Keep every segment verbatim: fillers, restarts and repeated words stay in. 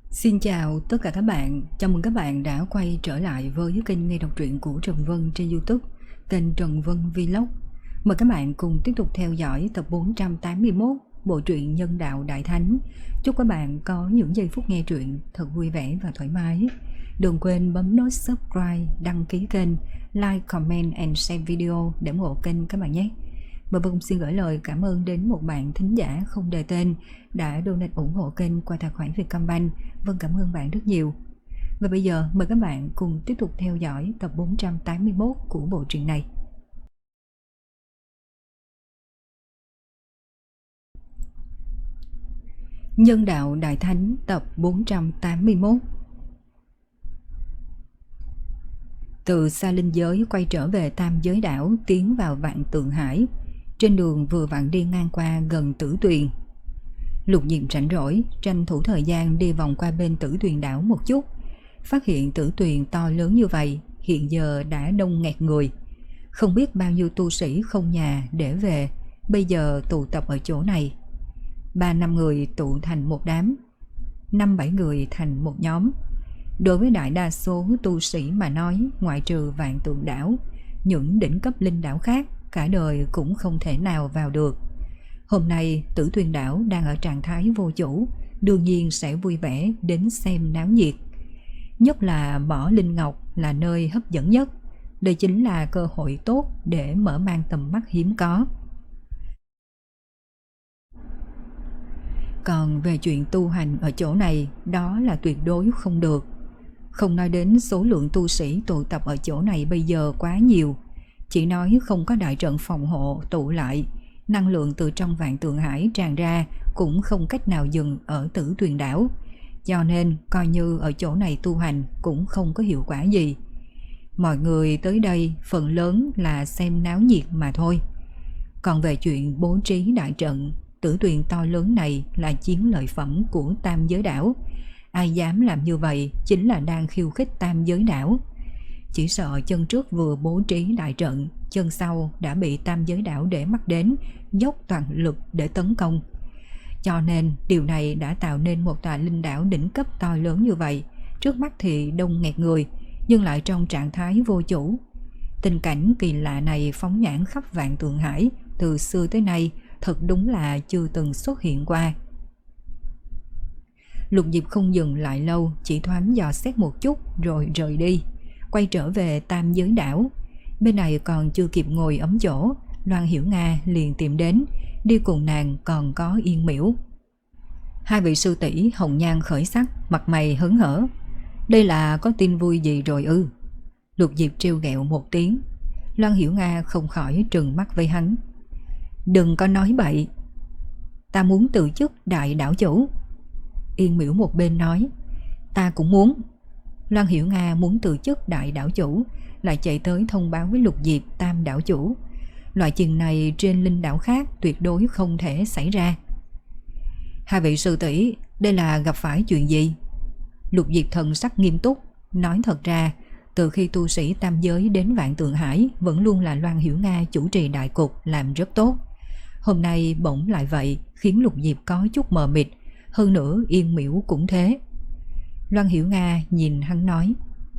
Xin chào tất cả các bạn, chào mừng các bạn đã quay trở lại với kênh nghe đọc truyện của Trần Vân trên YouTube, kênh Trần Vân Vlog. Mời các bạn cùng tiếp tục theo dõi tập bốn trăm tám mươi mốt bộ truyện Nhân Đạo Đại Thánh. Chúc các bạn có những giây phút nghe truyện thật vui vẻ và thoải mái. Đừng quên bấm nút subscribe, đăng ký kênh, like, comment and share video để ủng hộ kênh các bạn nhé. Và Vân xin gửi lời cảm ơn đến một bạn thính giả không đề tên đã donate ủng hộ kênh qua tài khoản Vietcombank. Vân cảm ơn bạn rất nhiều. Và bây giờ mời các bạn cùng tiếp tục theo dõi tập bốn trăm tám mươi mốt của bộ truyện này. Nhân Đạo Đại Thánh tập bốn trăm tám mươi mốt. Từ Sa Linh Giới quay trở về Tam Giới Đảo, tiến vào Vạn Tượng Hải. Trên đường vừa vặn đi ngang qua gần Tử Tuyền. Lục Diệm rảnh rỗi, tranh thủ thời gian đi vòng qua bên Tử Tuyền đảo một chút. Phát hiện Tử Tuyền to lớn như vậy, hiện giờ đã đông nghẹt người. Không biết bao nhiêu tu sĩ không nhà để về, bây giờ tụ tập ở chỗ này. Ba năm người tụ thành một đám, năm bảy người thành một nhóm. Đối với đại đa số tu sĩ mà nói, ngoại trừ Vạn Tượng đảo, những đỉnh cấp linh đảo khác cả đời cũng không thể nào vào được. Hôm nay Tử Tuyền đảo đang ở trạng thái vô chủ, đương nhiên sẽ vui vẻ đến xem náo nhiệt. Nhất là mỏ linh ngọc là nơi hấp dẫn nhất. Đây chính là cơ hội tốt để mở mang tầm mắt hiếm có. Còn về chuyện tu hành ở chỗ này, đó là tuyệt đối không được. Không nói đến số lượng tu sĩ tụ tập ở chỗ này bây giờ quá nhiều, chỉ nói không có đại trận phòng hộ tụ lại, năng lượng từ trong Vạn Tượng Hải tràn ra cũng không cách nào dừng ở Tử Tuyền đảo, cho nên coi như ở chỗ này tu hành cũng không có hiệu quả gì. Mọi người tới đây phần lớn là xem náo nhiệt mà thôi. Còn về chuyện bố trí đại trận, Tử Tuyền to lớn này là chiến lợi phẩm của Tam Giới đảo. Ai dám làm như vậy chính là đang khiêu khích Tam Giới đảo. Chỉ sợ chân trước vừa bố trí đại trận, chân sau đã bị Tam Giới đảo để mắt đến, dốc toàn lực để tấn công. Cho nên điều này đã tạo nên một tòa linh đảo đỉnh cấp to lớn như vậy. Trước mắt thì đông nghẹt người, nhưng lại trong trạng thái vô chủ. Tình cảnh kỳ lạ này phóng nhãn khắp Vạn Tượng Hải, từ xưa tới nay thật đúng là chưa từng xuất hiện qua. Lục Diệp không dừng lại lâu, chỉ thoáng dò xét một chút rồi rời đi, quay trở về Tam Giới đảo. Bên này còn chưa kịp ngồi ấm chỗ, Loan Hiểu Nga liền tìm đến, đi cùng nàng còn có Yên Miễu. Hai vị sư tỷ hồng nhan khởi sắc, mặt mày hớn hở. Đây là có tin vui gì rồi ư? Lục Diệp trêu ghẹo một tiếng. Loan Hiểu Nga không khỏi trừng mắt với hắn. Đừng có nói bậy. Ta muốn từ chức đại đảo chủ. Yên Miễu một bên nói. Ta cũng muốn. Loan Hiểu Nga muốn từ chức đại đảo chủ, lại chạy tới thông báo với Lục Diệp tam đảo chủ. Loại chuyện này trên linh đảo khác tuyệt đối không thể xảy ra. Hai vị sư tỷ, đây là gặp phải chuyện gì? Lục Diệp thần sắc nghiêm túc, nói thật ra từ khi tu sĩ tam giới đến Vạn Tượng Hải vẫn luôn là Loan Hiểu Nga chủ trì đại cục, làm rất tốt. Hôm nay bỗng lại vậy, khiến Lục Diệp có chút mờ mịt. Hơn nữa Yên Miễu cũng thế. Loan Hiểu Nga nhìn hắn nói.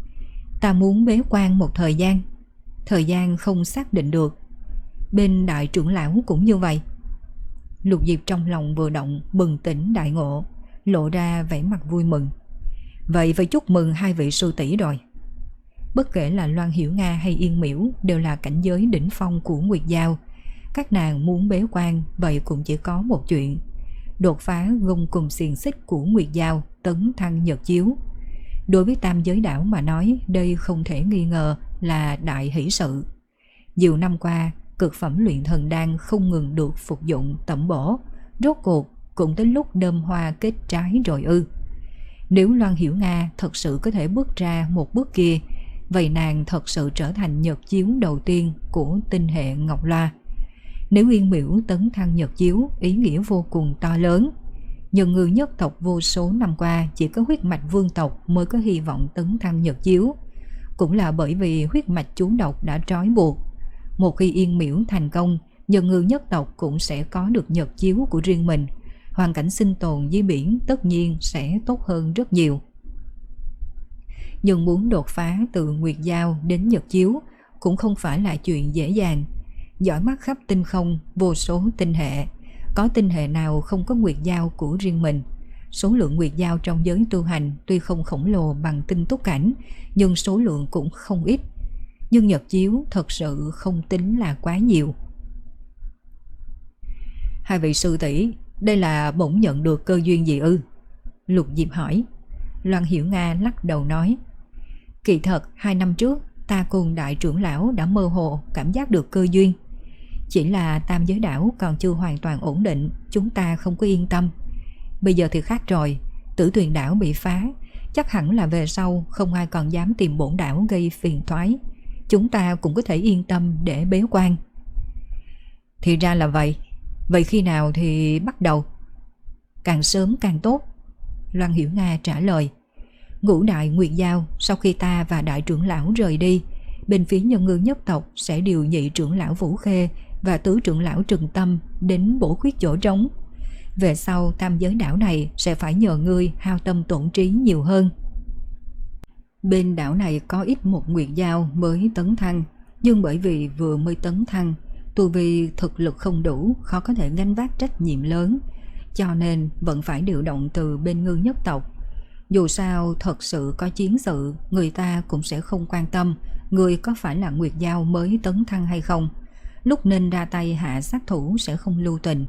Ta muốn bế quan một thời gian. Thời gian không xác định được. Bên đại trưởng lão cũng như vậy. Lục Diệp trong lòng vừa động, bừng tỉnh đại ngộ, lộ ra vẻ mặt vui mừng. Vậy phải chúc mừng hai vị sư tỷ rồi. Bất kể là Loan Hiểu Nga hay Yên Miễu đều là cảnh giới đỉnh phong của Nguyệt Giao. Các nàng muốn bế quan, vậy cũng chỉ có một chuyện: đột phá gông cùng xiềng xích của Nguyệt Giao, tấn thăng nhật chiếu. Đối với Tam Giới đảo mà nói, đây không thể nghi ngờ là đại hỷ sự. Nhiều năm qua, cực phẩm luyện thần đan không ngừng được phục dụng tẩm bổ, rốt cuộc cũng tới lúc đơm hoa kết trái rồi ư? Nếu Loan Hiểu Nga thật sự có thể bước ra một bước kia, vậy nàng thật sự trở thành nhật chiếu đầu tiên của tinh hệ Ngọc Loa. Nếu Yên Miễu tấn thăng nhật chiếu, ý nghĩa vô cùng to lớn. Nhân ngư nhất tộc vô số năm qua chỉ có huyết mạch vương tộc mới có hy vọng tấn thăng nhật chiếu. Cũng là bởi vì huyết mạch chú độc đã trói buộc. Một khi Yên Miễu thành công, nhân ngư nhất tộc cũng sẽ có được nhật chiếu của riêng mình. hoàn cảnh sinh tồn dưới biển tất nhiên sẽ tốt hơn rất nhiều. Nhưng muốn đột phá từ Nguyệt Giao đến Nhật Chiếu cũng không phải là chuyện dễ dàng. Dõi mắt khắp tinh không, vô số tinh hệ, có tinh hệ nào không có Nguyệt Giao của riêng mình. Số lượng Nguyệt Giao trong giới tu hành tuy không khổng lồ bằng tinh túc cảnh, nhưng số lượng cũng không ít. Nhưng Nhật Chiếu thật sự không tính là quá nhiều. Hai vị sư tỷ, đây là bỗng nhận được cơ duyên gì ư? Lục Diệp hỏi. Loan Hiểu Nga lắc đầu nói, kỳ thật hai năm trước ta cùng đại trưởng lão đã mơ hồ cảm giác được cơ duyên. Chỉ là tam giới đảo còn chưa hoàn toàn ổn định, chúng ta không có yên tâm. Bây giờ thì khác rồi, Tử Tuyền đảo bị phá, chắc hẳn là về sau không ai còn dám tìm bổn đảo gây phiền toái. Chúng ta cũng có thể yên tâm để bế quan. Thì ra là vậy. Vậy khi nào thì bắt đầu? Càng sớm càng tốt, Loan Hiểu Nga trả lời. Ngũ đại Nguyệt Giao sau khi ta và đại trưởng lão rời đi, bên phía Nhân Ngư nhất tộc sẽ điều nhị trưởng lão Vũ Khê và tứ trưởng lão Trừng Tâm đến bổ khuyết chỗ trống. Về sau tam giới đảo này sẽ phải nhờ ngươi hao tâm tổn trí nhiều hơn. Bên đảo này có ít một Nguyệt Giao mới tấn thăng, nhưng bởi vì vừa mới tấn thăng, tu vi thực lực không đủ, khó có thể gánh vác trách nhiệm lớn, cho nên vẫn phải điều động từ bên Ngư nhất tộc. Dù sao thật sự có chiến sự, người ta cũng sẽ không quan tâm người có phải là Nguyệt Giao mới tấn thăng hay không. Lúc nên ra tay hạ sát thủ sẽ không lưu tình.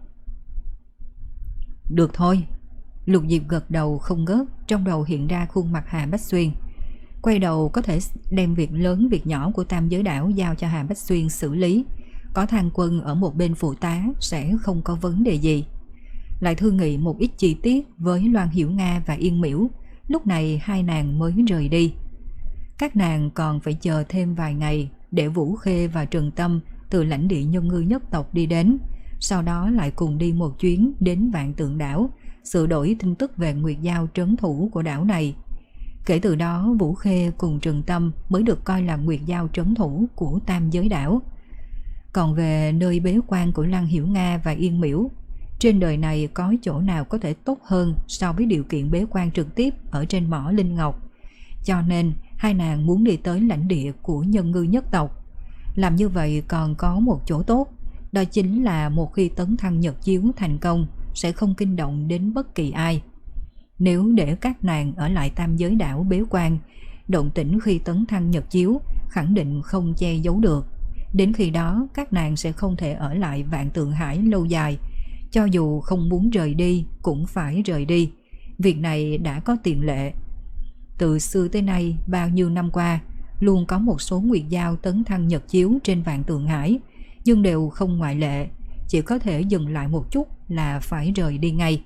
Được thôi. Lục Diệp gật đầu không ngớt, trong đầu hiện ra khuôn mặt Hà Bách Xuyên. Quay đầu có thể đem việc lớn việc nhỏ của tam giới đảo giao cho Hà Bách Xuyên xử lý. Có Thang Quân ở một bên phụ tá sẽ không có vấn đề gì. Lại thương nghị một ít chi tiết với Loan Hiểu Nga và Yên Miễu. Lúc này hai nàng mới rời đi. Các nàng còn phải chờ thêm vài ngày để Vũ Khê và Trừng Tâm từ lãnh địa Nhân Ngư nhất tộc đi đến. Sau đó lại cùng đi một chuyến đến Vạn Tượng đảo, sửa đổi tin tức về Nguyệt Giao trấn thủ của đảo này. Kể từ đó Vũ Khê cùng Trừng Tâm mới được coi là Nguyệt Giao trấn thủ của tam giới đảo. Còn về nơi bế quan của Loan Hiểu Nga và Yên Miễu, trên đời này có chỗ nào có thể tốt hơn so với điều kiện bế quan trực tiếp ở trên mỏ Linh Ngọc. Cho nên hai nàng muốn đi tới lãnh địa của Nhân Ngư nhất tộc. Làm như vậy còn có một chỗ tốt, đó chính là một khi tấn thăng Nhật Chiếu thành công sẽ không kinh động đến bất kỳ ai. Nếu để các nàng ở lại tam giới đảo bế quan, động tĩnh khi tấn thăng Nhật Chiếu khẳng định không che giấu được. Đến khi đó các nàng sẽ không thể ở lại Vạn Tượng Hải lâu dài. Cho dù không muốn rời đi cũng phải rời đi. Việc này đã có tiền lệ. Từ xưa tới nay bao nhiêu năm qua luôn có một số Nguyệt Giao tấn thăng Nhật Chiếu trên Vạn Tượng Hải, nhưng đều không ngoại lệ, chỉ có thể dừng lại một chút là phải rời đi ngay.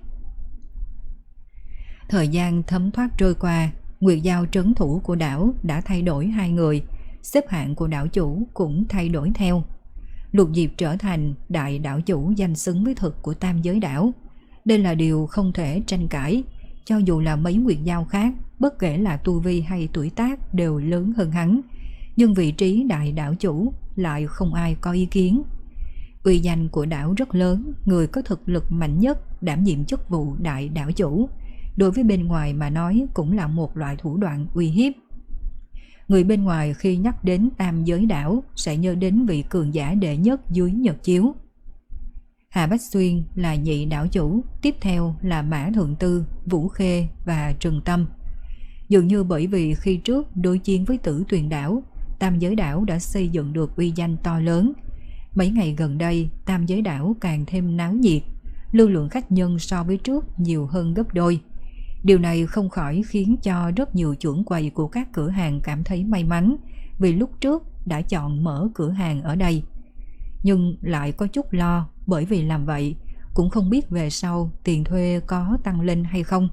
Thời gian thấm thoát trôi qua, Nguyệt Giao trấn thủ của đảo đã thay đổi hai người, xếp hạng của đảo chủ cũng thay đổi theo. Lục Diệp trở thành đại đảo chủ danh xứng với thực của tam giới đảo. Đây là điều không thể tranh cãi, cho dù là mấy Nguyệt Giao khác, bất kể là tu vi hay tuổi tác đều lớn hơn hắn, nhưng vị trí đại đảo chủ lại không ai có ý kiến. Uy danh của đảo rất lớn, người có thực lực mạnh nhất đảm nhiệm chức vụ đại đảo chủ, đối với bên ngoài mà nói cũng là một loại thủ đoạn uy hiếp. Người bên ngoài khi nhắc đến tam giới đảo sẽ nhớ đến vị cường giả đệ nhất dưới Nhật Chiếu. Hà Bách Xuyên là nhị đảo chủ, tiếp theo là Mã Thượng Tư, Vũ Khê và Trừng Tâm. Dường như bởi vì khi trước đối chiến với Tử Tuyền đảo, tam giới đảo đã xây dựng được uy danh to lớn. Mấy ngày gần đây tam giới đảo càng thêm náo nhiệt, lưu lượng khách nhân so với trước nhiều hơn gấp đôi. Điều này không khỏi khiến cho rất nhiều trưởng quầy của các cửa hàng cảm thấy may mắn, vì lúc trước đã chọn mở cửa hàng ở đây. Nhưng lại có chút lo, bởi vì làm vậy cũng không biết về sau tiền thuê có tăng lên hay không.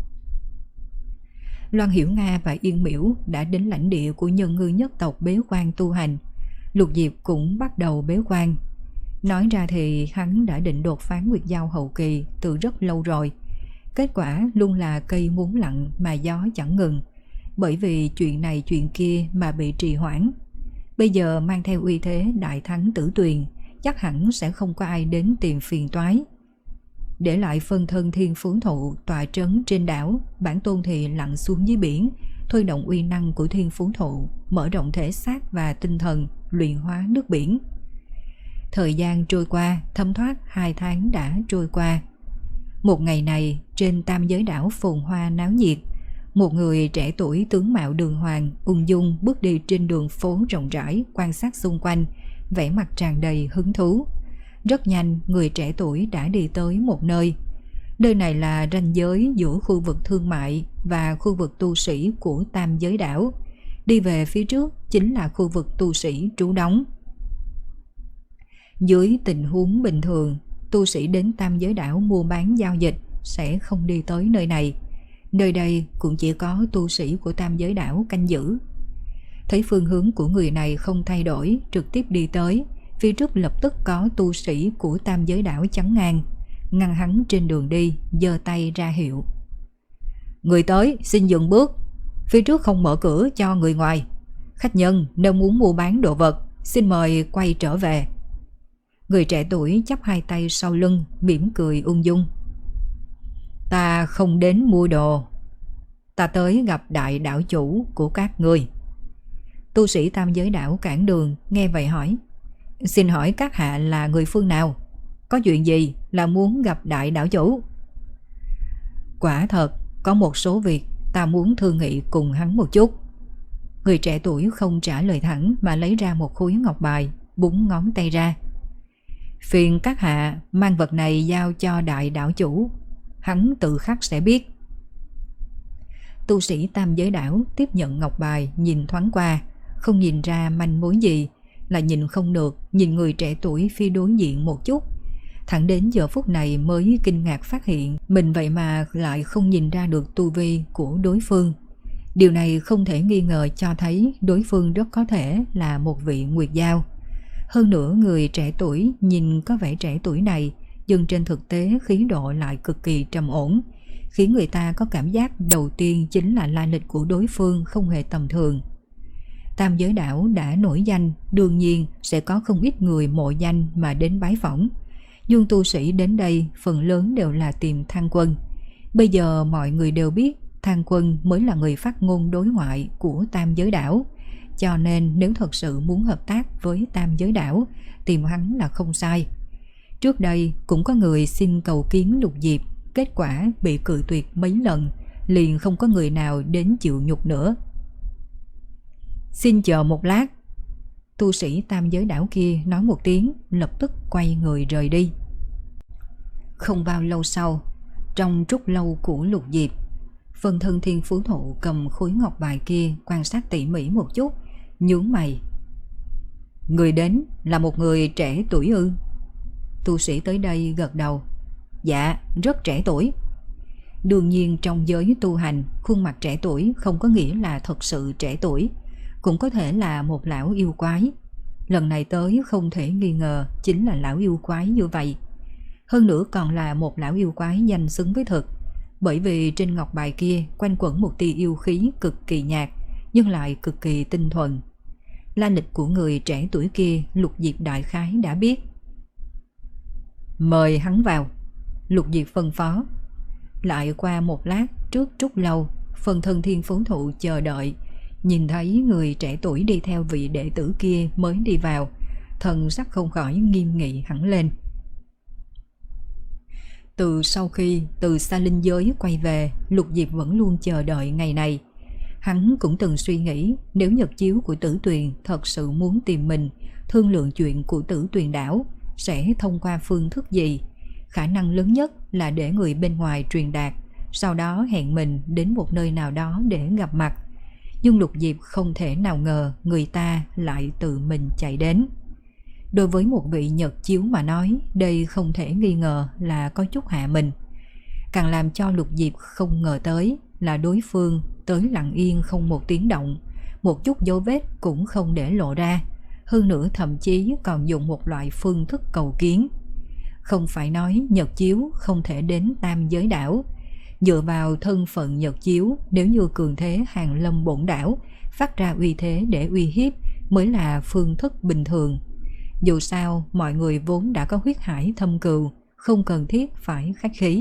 Loan Hiểu Nga và Yên Miễu đã đến lãnh địa của Nhân Ngư nhất tộc bế quan tu hành. Lục Diệp cũng bắt đầu bế quan. Nói ra thì hắn đã định đột phá Nguyệt Giao hậu kỳ từ rất lâu rồi. Kết quả luôn là cây muốn lặng mà gió chẳng ngừng, bởi vì chuyện này chuyện kia mà bị trì hoãn. Bây giờ mang theo uy thế đại thắng Tử Tuyền, chắc hẳn sẽ không có ai đến tìm phiền toái. Để lại phân thân thiên phú thụ tọa trấn trên đảo, bản tôn thì lặn xuống dưới biển, thôi động uy năng của thiên phú thụ, mở rộng thể xác và tinh thần, luyện hóa nước biển. Thời gian trôi qua, thấm thoát hai tháng đã trôi qua. Một ngày này, trên tam giới đảo phồn hoa náo nhiệt, một người trẻ tuổi tướng mạo đường hoàng, ung dung bước đi trên đường phố rộng rãi, quan sát xung quanh, vẻ mặt tràn đầy hứng thú. Rất nhanh, người trẻ tuổi đã đi tới một nơi. Nơi này là ranh giới giữa khu vực thương mại và khu vực tu sĩ của tam giới đảo. Đi về phía trước chính là khu vực tu sĩ trú đóng. Dưới tình huống bình thường, tu sĩ đến tam giới đảo mua bán giao dịch sẽ không đi tới nơi này. Nơi đây cũng chỉ có tu sĩ của tam giới đảo canh giữ. Thấy phương hướng của người này không thay đổi, trực tiếp đi tới, phía trước lập tức có tu sĩ của tam giới đảo chắn ngang, ngăn hắn trên đường đi, giơ tay ra hiệu. Người tới xin dừng bước, phía trước không mở cửa cho người ngoài. Khách nhân nếu muốn mua bán đồ vật, xin mời quay trở về. Người trẻ tuổi chắp hai tay sau lưng, mỉm cười ung dung. Ta không đến mua đồ, ta tới gặp đại đảo chủ của các ngươi. Tu sĩ tam giới đảo cản đường nghe vậy hỏi, xin hỏi các hạ là người phương nào? Có chuyện gì là muốn gặp đại đảo chủ? Quả thật, có một số việc ta muốn thương nghị cùng hắn một chút. Người trẻ tuổi không trả lời thẳng mà lấy ra một khối ngọc bài, búng ngón tay ra. Phiền các hạ mang vật này giao cho đại đảo chủ, hắn tự khắc sẽ biết. Tu sĩ tam giới đảo tiếp nhận ngọc bài, nhìn thoáng qua, không nhìn ra manh mối gì, là nhìn không được, nhìn người trẻ tuổi phía đối diện một chút. Thẳng đến giờ phút này mới kinh ngạc phát hiện mình vậy mà lại không nhìn ra được tu vi của đối phương. Điều này không thể nghi ngờ cho thấy đối phương rất có thể là một vị nguyệt giao. Hơn nữa người trẻ tuổi nhìn có vẻ trẻ tuổi này, nhưng trên thực tế khí độ lại cực kỳ trầm ổn, khiến người ta có cảm giác đầu tiên chính là lai lịch của đối phương không hề tầm thường. Tam giới đảo đã nổi danh, đương nhiên sẽ có không ít người mộ danh mà đến bái phỏng. Nhưng tu sĩ đến đây phần lớn đều là tìm Thang Quân. Bây giờ mọi người đều biết Thang Quân mới là người phát ngôn đối ngoại của tam giới đảo. Cho nên nếu thật sự muốn hợp tác với tam giới đảo, tìm hắn là không sai. Trước đây cũng có người xin cầu kiến Lục Diệp, kết quả bị cự tuyệt mấy lần, liền không có người nào đến chịu nhục nữa. Xin chờ một lát. Tu sĩ tam giới đảo kia nói một tiếng, lập tức quay người rời đi. Không bao lâu sau, trong trúc lâu của Lục Diệp, phần thân thiên phú thụ cầm khối ngọc bài kia quan sát tỉ mỉ một chút, nhướng mày. Người đến là một người trẻ tuổi ư? Tu sĩ tới đây gật đầu. Dạ, rất trẻ tuổi. Đương nhiên trong giới tu hành, khuôn mặt trẻ tuổi không có nghĩa là thật sự trẻ tuổi, cũng có thể là một lão yêu quái. Lần này tới không thể nghi ngờ chính là lão yêu quái như vậy. Hơn nữa còn là một lão yêu quái danh xứng với thực, bởi vì trên ngọc bài kia quanh quẩn một tia yêu khí cực kỳ nhạt, nhưng lại cực kỳ tinh thuần. Lai lịch của người trẻ tuổi kia Lục Diệp đại khái đã biết. Mời hắn vào, Lục Diệp phân phó. Lại qua một lát, trước trúc lâu, phần thân thiên phú thụ chờ đợi, nhìn thấy người trẻ tuổi đi theo vị đệ tử kia mới đi vào, thần sắc không khỏi nghiêm nghị hẳn lên. Từ sau khi từ xa linh giới quay về, Lục Diệp vẫn luôn chờ đợi ngày này. Hắn cũng từng suy nghĩ nếu nhật chiếu của Tử Tuyền thật sự muốn tìm mình, thương lượng chuyện của Tử Tuyền đảo, sẽ thông qua phương thức gì. Khả năng lớn nhất là để người bên ngoài truyền đạt, sau đó hẹn mình đến một nơi nào đó để gặp mặt. Nhưng Lục Diệp không thể nào ngờ người ta lại tự mình chạy đến. Đối với một vị nhật chiếu mà nói, đây không thể nghi ngờ là có chút hạ mình. Càng làm cho Lục Diệp không ngờ tới là đối phương tới lặng yên không một tiếng động, một chút dấu vết cũng không để lộ ra. Hơn nữa thậm chí còn dùng một loại phương thức cầu kiến. Không phải nói nhật chiếu không thể đến tam giới đảo. Dựa vào thân phận nhật chiếu, nếu như cường thế hàng lâm bổn đảo, phát ra uy thế để uy hiếp mới là phương thức bình thường. Dù sao mọi người vốn đã có huyết hải thâm cừu, không cần thiết phải khách khí.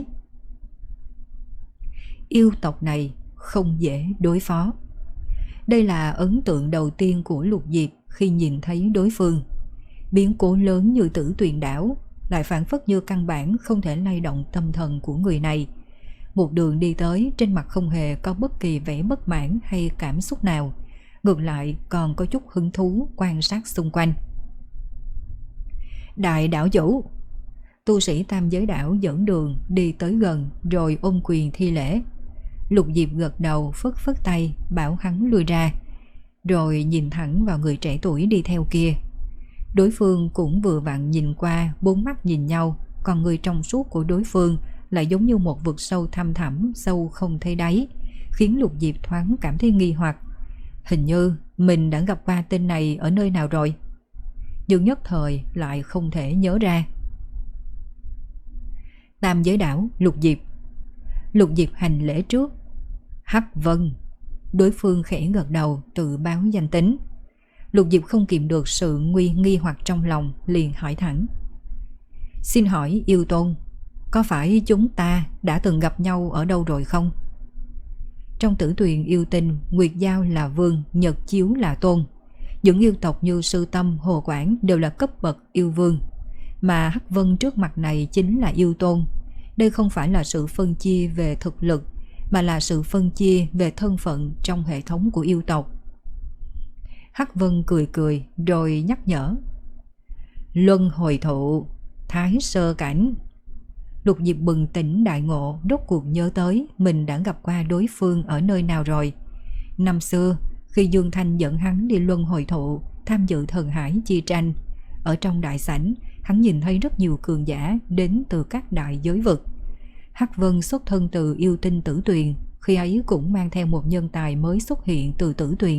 Yêu tộc này không dễ đối phó. Đây là ấn tượng đầu tiên của Lục Diệp khi nhìn thấy đối phương. Biến cố lớn như Tử Tuyền Đảo lại phản phất như căn bản không thể lay động tâm thần của người này. Một đường đi tới, trên mặt không hề có bất kỳ vẻ bất mãn hay cảm xúc nào, ngược lại còn có chút hứng thú quan sát xung quanh. Đại đảo chủ. Tu sĩ Tam Giới Đảo dẫn đường đi tới gần rồi ôm quyền thi lễ. Lục Diệp gật đầu phất phất tay bảo hắn lui ra, rồi nhìn thẳng vào người trẻ tuổi đi theo kia. Đối phương cũng vừa vặn nhìn qua, bốn mắt nhìn nhau, còn người trong suốt của đối phương lại giống như một vực sâu thăm thẳm, sâu không thấy đáy, khiến Lục Diệp thoáng cảm thấy nghi hoặc. Hình như mình đã gặp qua tên này ở nơi nào rồi, nhưng nhất thời lại không thể nhớ ra. Tam Giới Đảo, Lục Diệp. Lục Diệp hành lễ trước. Hắc Vân. Đối phương khẽ gật đầu tự báo danh tính. Lục Diệp không kìm được sự nguy nghi hoặc trong lòng, liền hỏi thẳng. Xin hỏi yêu tôn, có phải chúng ta đã từng gặp nhau ở đâu rồi không? Trong Tử Tuyền yêu tinh, Nguyệt Giao là vương, Nhật Chiếu là tôn. Những yêu tộc như Sư Tâm, Hồ Quảng đều là cấp bậc yêu vương, mà Hắc Vân trước mặt này chính là yêu tôn. Đây không phải là sự phân chia về thực lực, mà là sự phân chia về thân phận trong hệ thống của yêu tộc. Hắc Vân cười cười rồi nhắc nhở. Luân hồi thụ, thái sơ cảnh. Lục Diệp bừng tỉnh đại ngộ, rốt cuộc nhớ tới mình đã gặp qua đối phương ở nơi nào rồi. Năm xưa, khi Dương Thanh dẫn hắn đi luân hồi thụ tham dự thần hải chi tranh, ở trong đại sảnh, hắn nhìn thấy rất nhiều cường giả đến từ các đại giới vực. Hắc Vân xuất thân từ yêu tinh Tử Tuyền, khi ấy cũng mang theo một nhân tài mới xuất hiện từ Tử Tuyền.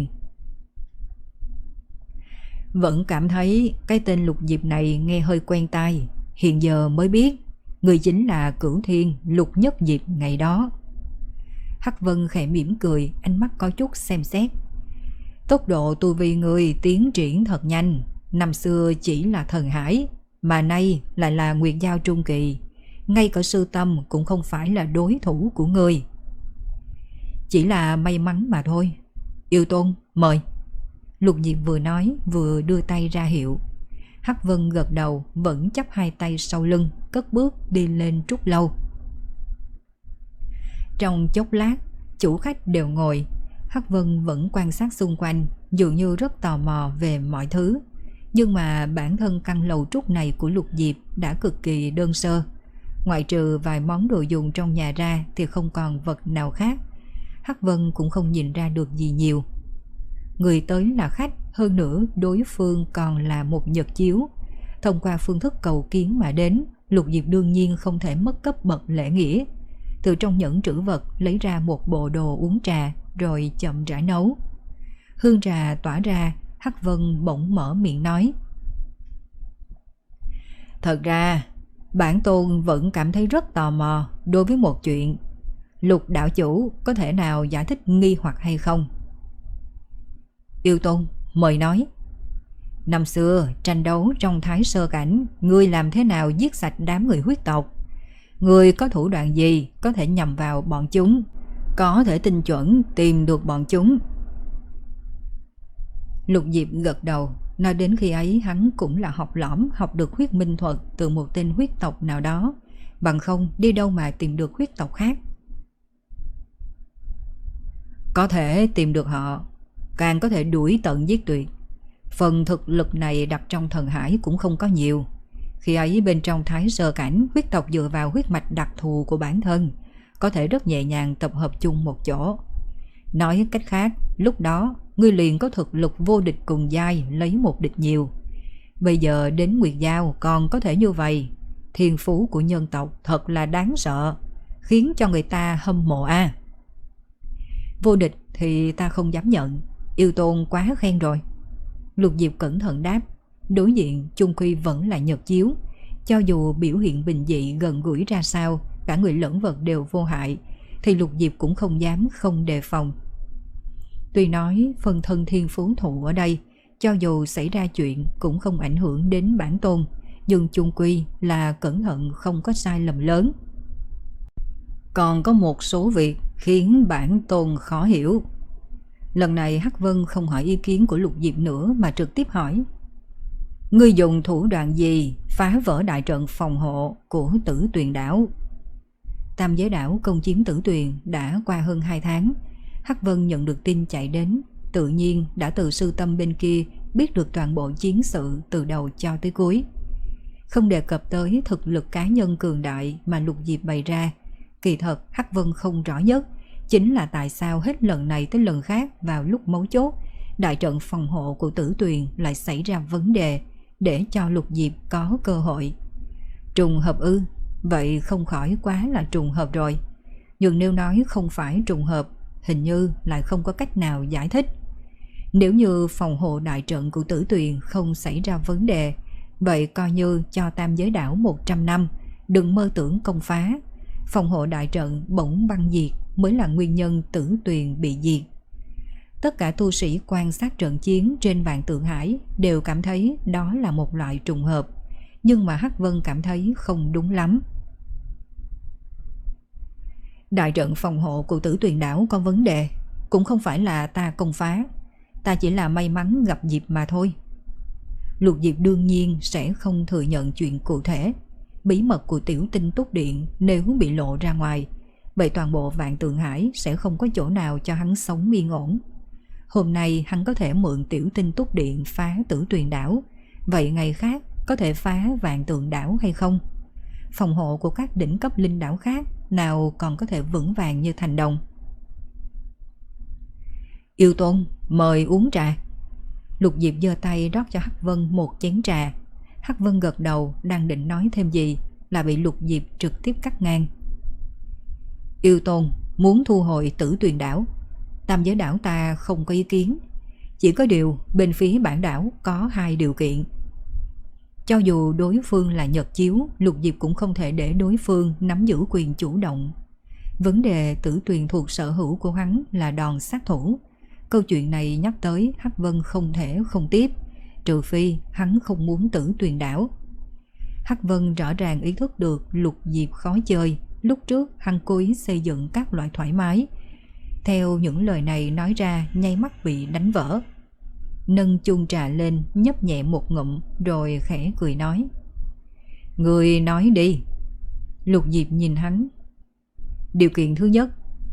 Vẫn cảm thấy cái tên Lục Diệp này nghe hơi quen tai, hiện giờ mới biết người chính là Cửu Thiên Lục Nhất Diệp ngày đó. Hắc Vân khẽ mỉm cười, ánh mắt có chút xem xét. Tốc độ tu vi người tiến triển thật nhanh, năm xưa chỉ là thần hải, mà nay lại là Nguyệt Giao trung kỳ, ngay cả Sư Tâm cũng không phải là đối thủ của người. Chỉ là may mắn mà thôi. Yêu tôn, mời. Lục Diệp vừa nói vừa đưa tay ra hiệu. Hắc Vân gật đầu, vẫn chắp hai tay sau lưng, cất bước đi lên trúc lâu. Trong chốc lát, chủ khách đều ngồi. Hắc Vân vẫn quan sát xung quanh, dường như rất tò mò về mọi thứ. Nhưng mà bản thân căn lầu trúc này của Lục Diệp đã cực kỳ đơn sơ. Ngoại trừ vài món đồ dùng trong nhà ra thì không còn vật nào khác. Hắc Vân cũng không nhìn ra được gì nhiều. Người tới là khách, hơn nữa đối phương còn là một Nhật Chiếu. Thông qua phương thức cầu kiến mà đến, Lục Diệp đương nhiên không thể mất cấp bậc lễ nghĩa. Từ trong nhẫn trữ vật lấy ra một bộ đồ uống trà, rồi chậm rãi nấu. Hương trà tỏa ra, Hắc Vân bỗng mở miệng nói. Thật ra, bản tôn vẫn cảm thấy rất tò mò đối với một chuyện. Lục đạo chủ có thể nào giải thích nghi hoặc hay không? Yêu tôn, mời nói. Năm xưa tranh đấu trong thái sơ cảnh, ngươi làm thế nào giết sạch đám người huyết tộc? Ngươi có thủ đoạn gì có thể nhằm vào bọn chúng, có thể tinh chuẩn tìm được bọn chúng? Lục Diệp gật đầu, nói đến khi ấy hắn cũng là học lõm học được huyết minh thuật từ một tên huyết tộc nào đó, bằng không đi đâu mà tìm được huyết tộc khác. Có thể tìm được họ, càng có thể đuổi tận giết tuyệt. Phần thực lực này đặt trong thần hải cũng không có nhiều. Khi ấy bên trong thái sơ cảnh, huyết tộc dựa vào huyết mạch đặc thù của bản thân, có thể rất nhẹ nhàng tập hợp chung một chỗ. Nói cách khác, lúc đó ngươi liền có thực lực vô địch cùng giai, lấy một địch nhiều. Bây giờ đến Nguyệt Giao còn có thể như vậy, thiên phú của nhân tộc thật là đáng sợ, khiến cho người ta hâm mộ a. À. Vô địch thì ta không dám nhận, yêu tôn quá khen rồi. Lục Diệp cẩn thận đáp. Đối diện chung quy vẫn là Nhật Chiếu, cho dù biểu hiện bình dị gần gũi ra sao, cả người lẫn vật đều vô hại, thì Lục Diệp cũng không dám không đề phòng. Tuy nói phần thân thiên phú thụ ở đây, cho dù xảy ra chuyện cũng không ảnh hưởng đến bản tôn, nhưng chung quy là cẩn thận không có sai lầm lớn. Còn có một số việc khiến bản tôn khó hiểu. Lần này Hắc Vân không hỏi ý kiến của Lục Diệp nữa mà trực tiếp hỏi: ngươi dùng thủ đoạn gì phá vỡ đại trận phòng hộ của Tử Tuyền đảo? Tam Giới đảo công chiếm Tử Tuyền đã qua hơn hai tháng. Hắc Vân nhận được tin chạy đến, tự nhiên đã từ sư tâm bên kia biết được toàn bộ chiến sự từ đầu cho tới cuối. Không đề cập tới thực lực cá nhân cường đại mà Lục Diệp bày ra, kỳ thật Hắc Vân không rõ nhất chính là tại sao hết lần này tới lần khác vào lúc mấu chốt, đại trận phòng hộ của Tử Tuyền lại xảy ra vấn đề để cho Lục Diệp có cơ hội. Trùng hợp ư? Vậy không khỏi quá là trùng hợp rồi. Nhưng nếu nói không phải trùng hợp, hình như lại không có cách nào giải thích. Nếu như phòng hộ đại trận của Tử Tuyền không xảy ra vấn đề, vậy coi như cho Tam Giới đảo một trăm năm, đừng mơ tưởng công phá. Phòng hộ đại trận bỗng băng diệt mới là nguyên nhân Tử Tuyền bị diệt. Tất cả tu sĩ quan sát trận chiến trên Vạn Tượng Hải đều cảm thấy đó là một loại trùng hợp, nhưng mà Hắc Vân cảm thấy không đúng lắm. Đại trận phòng hộ của Tử Tuyền đảo có vấn đề, cũng không phải là ta công phá, ta chỉ là may mắn gặp dịp mà thôi. Lục Diệp đương nhiên sẽ không thừa nhận chuyện cụ thể. Bí mật của Tiểu Tinh Túc Điện nếu bị lộ ra ngoài, vậy toàn bộ Vạn Tượng Hải sẽ không có chỗ nào cho hắn sống yên ổn. Hôm nay hắn có thể mượn Tiểu Tinh Túc Điện phá Tử Tuyền đảo, vậy ngày khác có thể phá Vạn Tượng đảo hay không? Phòng hộ của các đỉnh cấp linh đảo khác nào còn có thể vững vàng như Thành Đồng? Yêu Tôn, mời uống trà. Lục Diệp giơ tay rót cho Hắc Vân một chén trà. Hắc Vân gật đầu, đang định nói thêm gì là bị Lục Diệp trực tiếp cắt ngang. Yêu Tôn muốn thu hồi Tử Tuyền đảo, Tam Giới đảo ta không có ý kiến, chỉ có điều bên phía bản đảo có hai điều kiện. Cho dù đối phương là Nhật Chiếu, Lục Diệp cũng không thể để đối phương nắm giữ quyền chủ động. Vấn đề Tử Tuyền thuộc sở hữu của hắn là đòn sát thủ. Câu chuyện này nhắc tới Hắc Vân không thể không tiếp, trừ phi hắn không muốn Tử Tuyền đảo. Hắc Vân rõ ràng ý thức được Lục Diệp khó chơi. Lúc trước hắn cố ý xây dựng các loại thoải mái, theo những lời này nói ra nháy mắt bị đánh vỡ. Nâng chung trà lên nhấp nhẹ một ngụm rồi khẽ cười nói: người nói đi. Lục Diệp nhìn hắn. Điều kiện thứ nhất,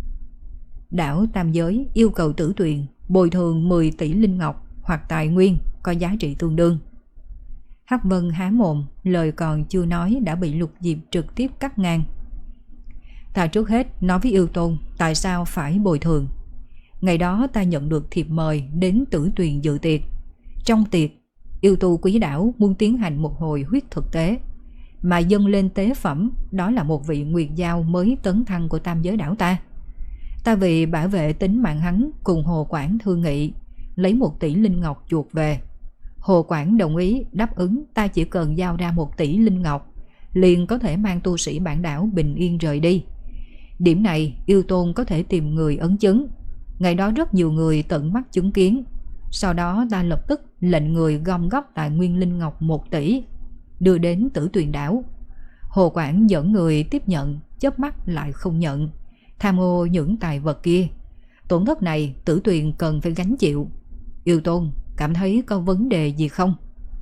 đảo Tam Giới yêu cầu Tử Tuyền bồi thường mười tỷ linh ngọc hoặc tài nguyên có giá trị tương đương. Hắc Vân há mồm, lời còn chưa nói đã bị Lục Diệp trực tiếp cắt ngang. Ta trước hết nói với Yêu Tôn tại sao phải bồi thường. Ngày đó ta nhận được thiệp mời đến Tử Tuyền dự tiệc. Trong tiệc, yêu tu quý đảo muốn tiến hành một hồi huyết thực tế, mà dâng lên tế phẩm đó là một vị nguyệt giao mới tấn thăng của Tam Giới đảo ta. Ta vì bảo vệ tính mạng hắn cùng Hồ Quảng thương nghị, lấy một tỷ linh ngọc chuộc về. Hồ Quảng đồng ý đáp ứng ta chỉ cần giao ra một tỷ linh ngọc, liền có thể mang tu sĩ bản đảo bình yên rời đi. Điểm này Yêu Tôn có thể tìm người ấn chứng. Ngày đó rất nhiều người tận mắt chứng kiến. Sau đó ta lập tức lệnh người gom góp tài nguyên linh ngọc một tỷ, đưa đến Tử Tuyền đảo. Hồ Quảng dẫn người tiếp nhận, chớp mắt lại không nhận, tham ô những tài vật kia. Tổn thất này Tử Tuyền cần phải gánh chịu. Yêu Tôn cảm thấy có vấn đề gì không?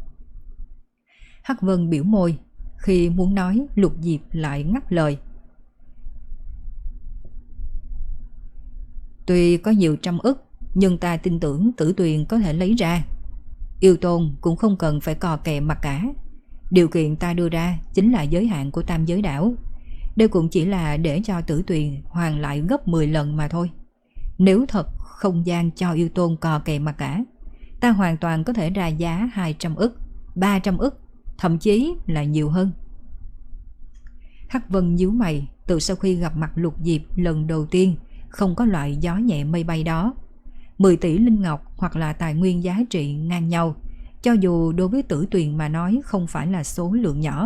Hắc Vân biểu môi, khi muốn nói Lục Diệp lại ngắt lời. Tuy có nhiều trăm ức, nhưng ta tin tưởng Tử Tuyền có thể lấy ra. Yêu Tôn cũng không cần phải cò kè mặt cả. Điều kiện ta đưa ra chính là giới hạn của Tam Giới đảo. Đây cũng chỉ là để cho Tử Tuyền hoàn lại gấp mười lần mà thôi. Nếu thật không gian cho Yêu Tôn cò kè mặt cả, ta hoàn toàn có thể ra giá hai trăm ức, ba trăm ức, thậm chí là nhiều hơn. Hắc Vân nhíu mày, từ sau khi gặp mặt Lục Diệp lần đầu tiên không có loại gió nhẹ mây bay đó. Mười tỷ linh ngọc hoặc là tài nguyên giá trị ngang nhau, cho dù đối với Tử Tuyền mà nói không phải là số lượng nhỏ.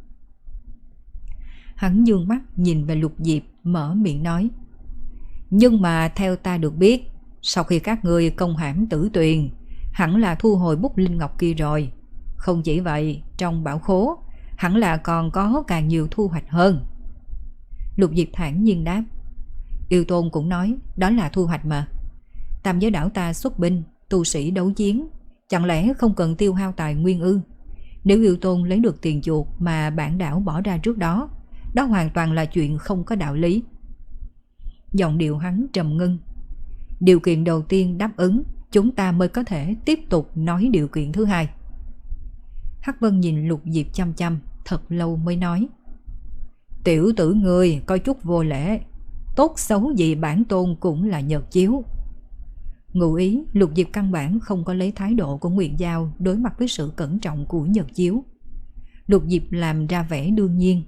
Hắn dương mắt nhìn về Lục Diệp, mở miệng nói: nhưng mà theo ta được biết, sau khi các ngươi công hãm Tử Tuyền, hẳn là thu hồi bút linh ngọc kia rồi. Không chỉ vậy, trong bảo khố hẳn là còn có càng nhiều thu hoạch hơn. Lục Diệp thản nhiên đáp. Yêu Tôn cũng nói đó là thu hoạch mà. Tam giới đảo ta xuất binh, tu sĩ đấu chiến, chẳng lẽ không cần tiêu hao tài nguyên ư? Nếu Yêu Tôn lấy được tiền chuộc mà bản đảo bỏ ra trước đó, đó hoàn toàn là chuyện không có đạo lý. Giọng điệu hắn trầm ngưng. Điều kiện đầu tiên đáp ứng, chúng ta mới có thể tiếp tục nói điều kiện thứ hai. Hắc Vân nhìn Lục Diệp chăm chăm, thật lâu mới nói. Tiểu tử ngươi coi chút vô lễ, tốt xấu gì bản tôn cũng là nhật chiếu. Ngụ ý Lục Diệp căn bản không có lấy thái độ của Nguyệt Giao đối mặt với sự cẩn trọng của nhật chiếu. Lục Diệp làm ra vẻ đương nhiên.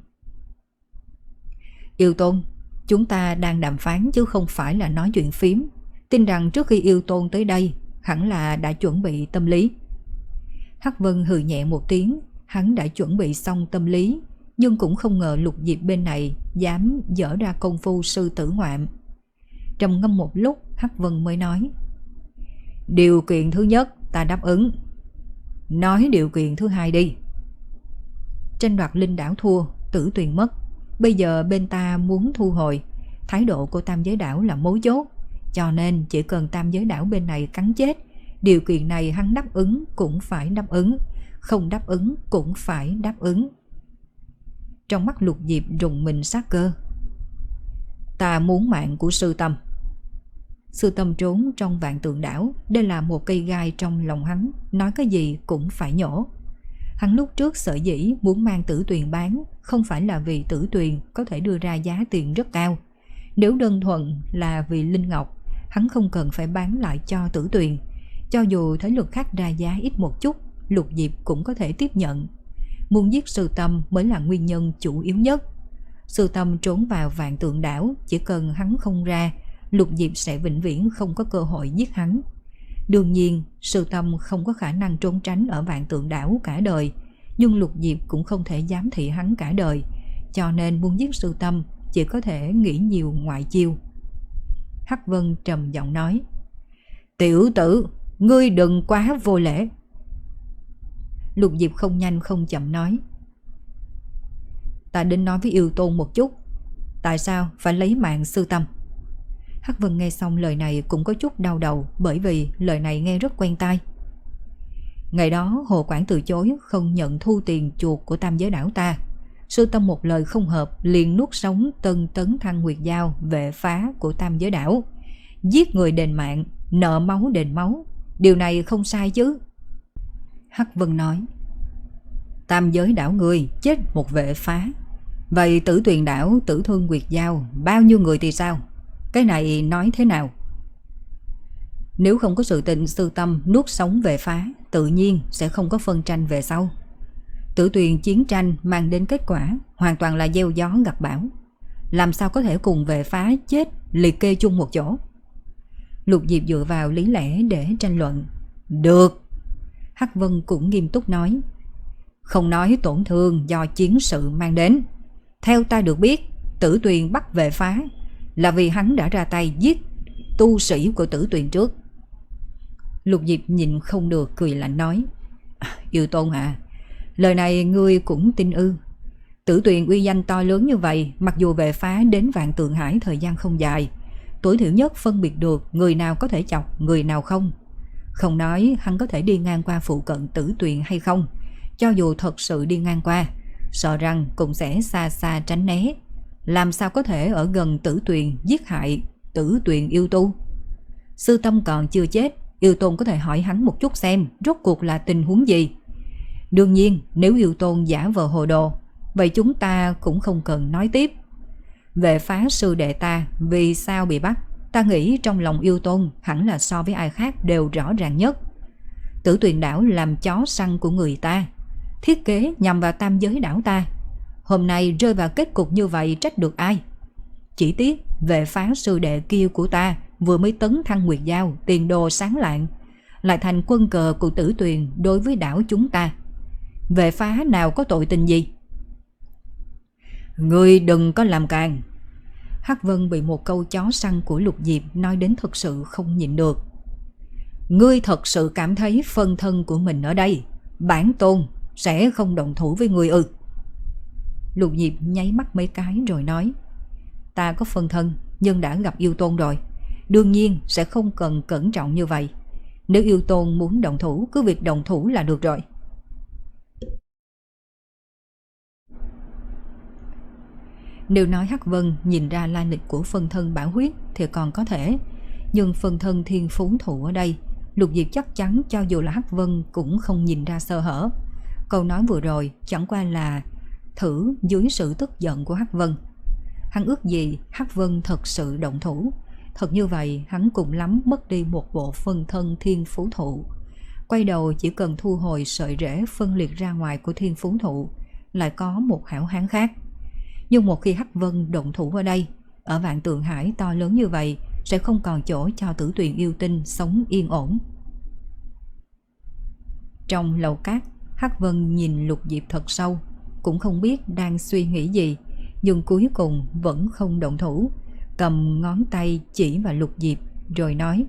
Yêu Tôn, chúng ta đang đàm phán chứ không phải là nói chuyện phím. Tin rằng trước khi Yêu Tôn tới đây hẳn là đã chuẩn bị tâm lý. Hắc Vân hừ nhẹ một tiếng. Hắn đã chuẩn bị xong tâm lý, nhưng cũng không ngờ Lục Diệp bên này dám dở ra công phu sư tử ngoạm. Trầm ngâm một lúc, Hắc Vân mới nói. Điều kiện thứ nhất ta đáp ứng. Nói điều kiện thứ hai đi. Tranh đoạt linh đảo thua, Tử Tuyền mất. Bây giờ bên ta muốn thu hồi. Thái độ của tam giới đảo là mấu chốt, cho nên chỉ cần tam giới đảo bên này cắn chết, điều kiện này hắn đáp ứng cũng phải đáp ứng, không đáp ứng cũng phải đáp ứng. Trong mắt Lục Diệp rùng mình sát cơ. Ta muốn mạng của sư tâm. Sư tâm trốn trong vạn tượng đảo, đây là một cây gai trong lòng hắn, nói cái gì cũng phải nhổ. Hắn lúc trước sở dĩ muốn mang Tử Tuyền bán, không phải là vì Tử Tuyền có thể đưa ra giá tiền rất cao. Nếu đơn thuần là vì Linh Ngọc, hắn không cần phải bán lại cho Tử Tuyền. Cho dù thế lực khác ra giá ít một chút, Lục Diệp cũng có thể tiếp nhận. Muốn giết sư tâm mới là nguyên nhân chủ yếu nhất. Sư tâm trốn vào vạn tượng đảo, chỉ cần hắn không ra, Lục Diệp sẽ vĩnh viễn không có cơ hội giết hắn. Đương nhiên, sư tâm không có khả năng trốn tránh ở vạn tượng đảo cả đời, nhưng Lục Diệp cũng không thể giám thị hắn cả đời, cho nên muốn giết sư tâm chỉ có thể nghĩ nhiều ngoại chiêu. Hắc Vân trầm giọng nói. Tiểu tử, ngươi đừng quá vô lễ. Lục Diệp không nhanh không chậm nói. Ta định nói với Yêu Tôn một chút. Tại sao phải lấy mạng sư tâm? Hắc Vân nghe xong lời này cũng có chút đau đầu, bởi vì lời này nghe rất quen tai. Ngày đó Hồ Quảng từ chối không nhận thu tiền chuộc của tam giới đảo ta. Sư tâm một lời không hợp liền nuốt sống Tân Tấn Thăng Nguyệt Giao, vệ phá của tam giới đảo. Giết người đền mạng, nợ máu đền máu. Điều này không sai chứ? Hắc Vân nói. Tam giới đảo người chết một vệ phá, vậy Tử Tuyền đảo Tử Thương Nguyệt Giao bao nhiêu người thì sao? Cái này nói thế nào? Nếu không có sự tình sư tâm nuốt sống vệ phá, tự nhiên sẽ không có phân tranh về sau. Tử Tuyền chiến tranh mang đến kết quả hoàn toàn là gieo gió gặt bão, làm sao có thể cùng vệ phá chết liệt kê chung một chỗ? Lục Diệp dựa vào lý lẽ để tranh luận. Được. Hắc Vân cũng nghiêm túc nói. Không nói tổn thương do chiến sự mang đến. Theo ta được biết, Tử Tuyền bắt vệ phá là vì hắn đã ra tay giết tu sĩ của Tử Tuyền trước. Lục Diệp nhìn không được cười lạnh nói. Yêu Tôn à, lời này ngươi cũng tin ư? Tử Tuyền uy danh to lớn như vậy, mặc dù vệ phá đến Vạn Tượng Hải thời gian không dài, tối thiểu nhất phân biệt được người nào có thể chọc, người nào không. Không nói hắn có thể đi ngang qua phụ cận Tử Tuyền hay không, cho dù thật sự đi ngang qua, sợ rằng cũng sẽ xa xa tránh né. Làm sao có thể ở gần Tử Tuyền giết hại Tử Tuyền yêu tu? Sư tâm còn chưa chết, Yêu Tôn có thể hỏi hắn một chút xem rốt cuộc là tình huống gì. Đương nhiên nếu Yêu Tôn giả vờ hồ đồ, vậy chúng ta cũng không cần nói tiếp. Về phá sư đệ ta vì sao bị bắt, ta nghĩ trong lòng Yêu Tôn hẳn là so với ai khác đều rõ ràng nhất. Tử Tuyền đảo làm chó săn của người ta, thiết kế nhằm vào tam giới đảo ta. Hôm nay rơi vào kết cục như vậy trách được ai? Chỉ tiếc về phá sư đệ kia của ta vừa mới tấn thăng Nguyệt Giao, tiền đồ sáng lạng, lại thành quân cờ của Tử Tuyền đối với đảo chúng ta. Về phá nào có tội tình gì? Ngươi đừng có làm càng. Hắc Vân bị một câu chó săn của Lục Diệp nói đến thực sự không nhịn được. Ngươi thật sự cảm thấy phân thân của mình ở đây Bản tôn sẽ không động thủ với người ư? Lục Diệp nháy mắt mấy cái rồi nói, ta có phân thân nhưng đã gặp yêu tôn rồi, đương nhiên sẽ không cần cẩn trọng như vậy. Nếu yêu tôn muốn động thủ, cứ việc động thủ là được rồi. Nếu nói Hắc Vân nhìn ra lai lịch của phân thân Bảo Huyết thì còn có thể, nhưng phân thân Thiên Phú Thụ ở đây, Lục Diệp chắc chắn cho dù là Hắc Vân cũng không nhìn ra sơ hở. Câu nói vừa rồi chẳng qua là thử dưới sự tức giận của Hắc Vân. Hắn ước gì Hắc Vân thật sự động thủ. Thật như vậy hắn cùng lắm mất đi một bộ phân thân Thiên Phú Thụ. Quay đầu chỉ cần thu hồi sợi rễ phân liệt ra ngoài của Thiên Phú Thụ, lại có một hảo hán khác. Nhưng một khi Hắc Vân động thủ ở đây, ở Vạn Tượng Hải to lớn như vậy, sẽ không còn chỗ cho Tử Tuyền yêu tinh sống yên ổn. Trong lầu cát, Hắc Vân nhìn Lục Diệp thật sâu, cũng không biết đang suy nghĩ gì, nhưng cuối cùng vẫn không động thủ, cầm ngón tay chỉ vào Lục Diệp rồi nói,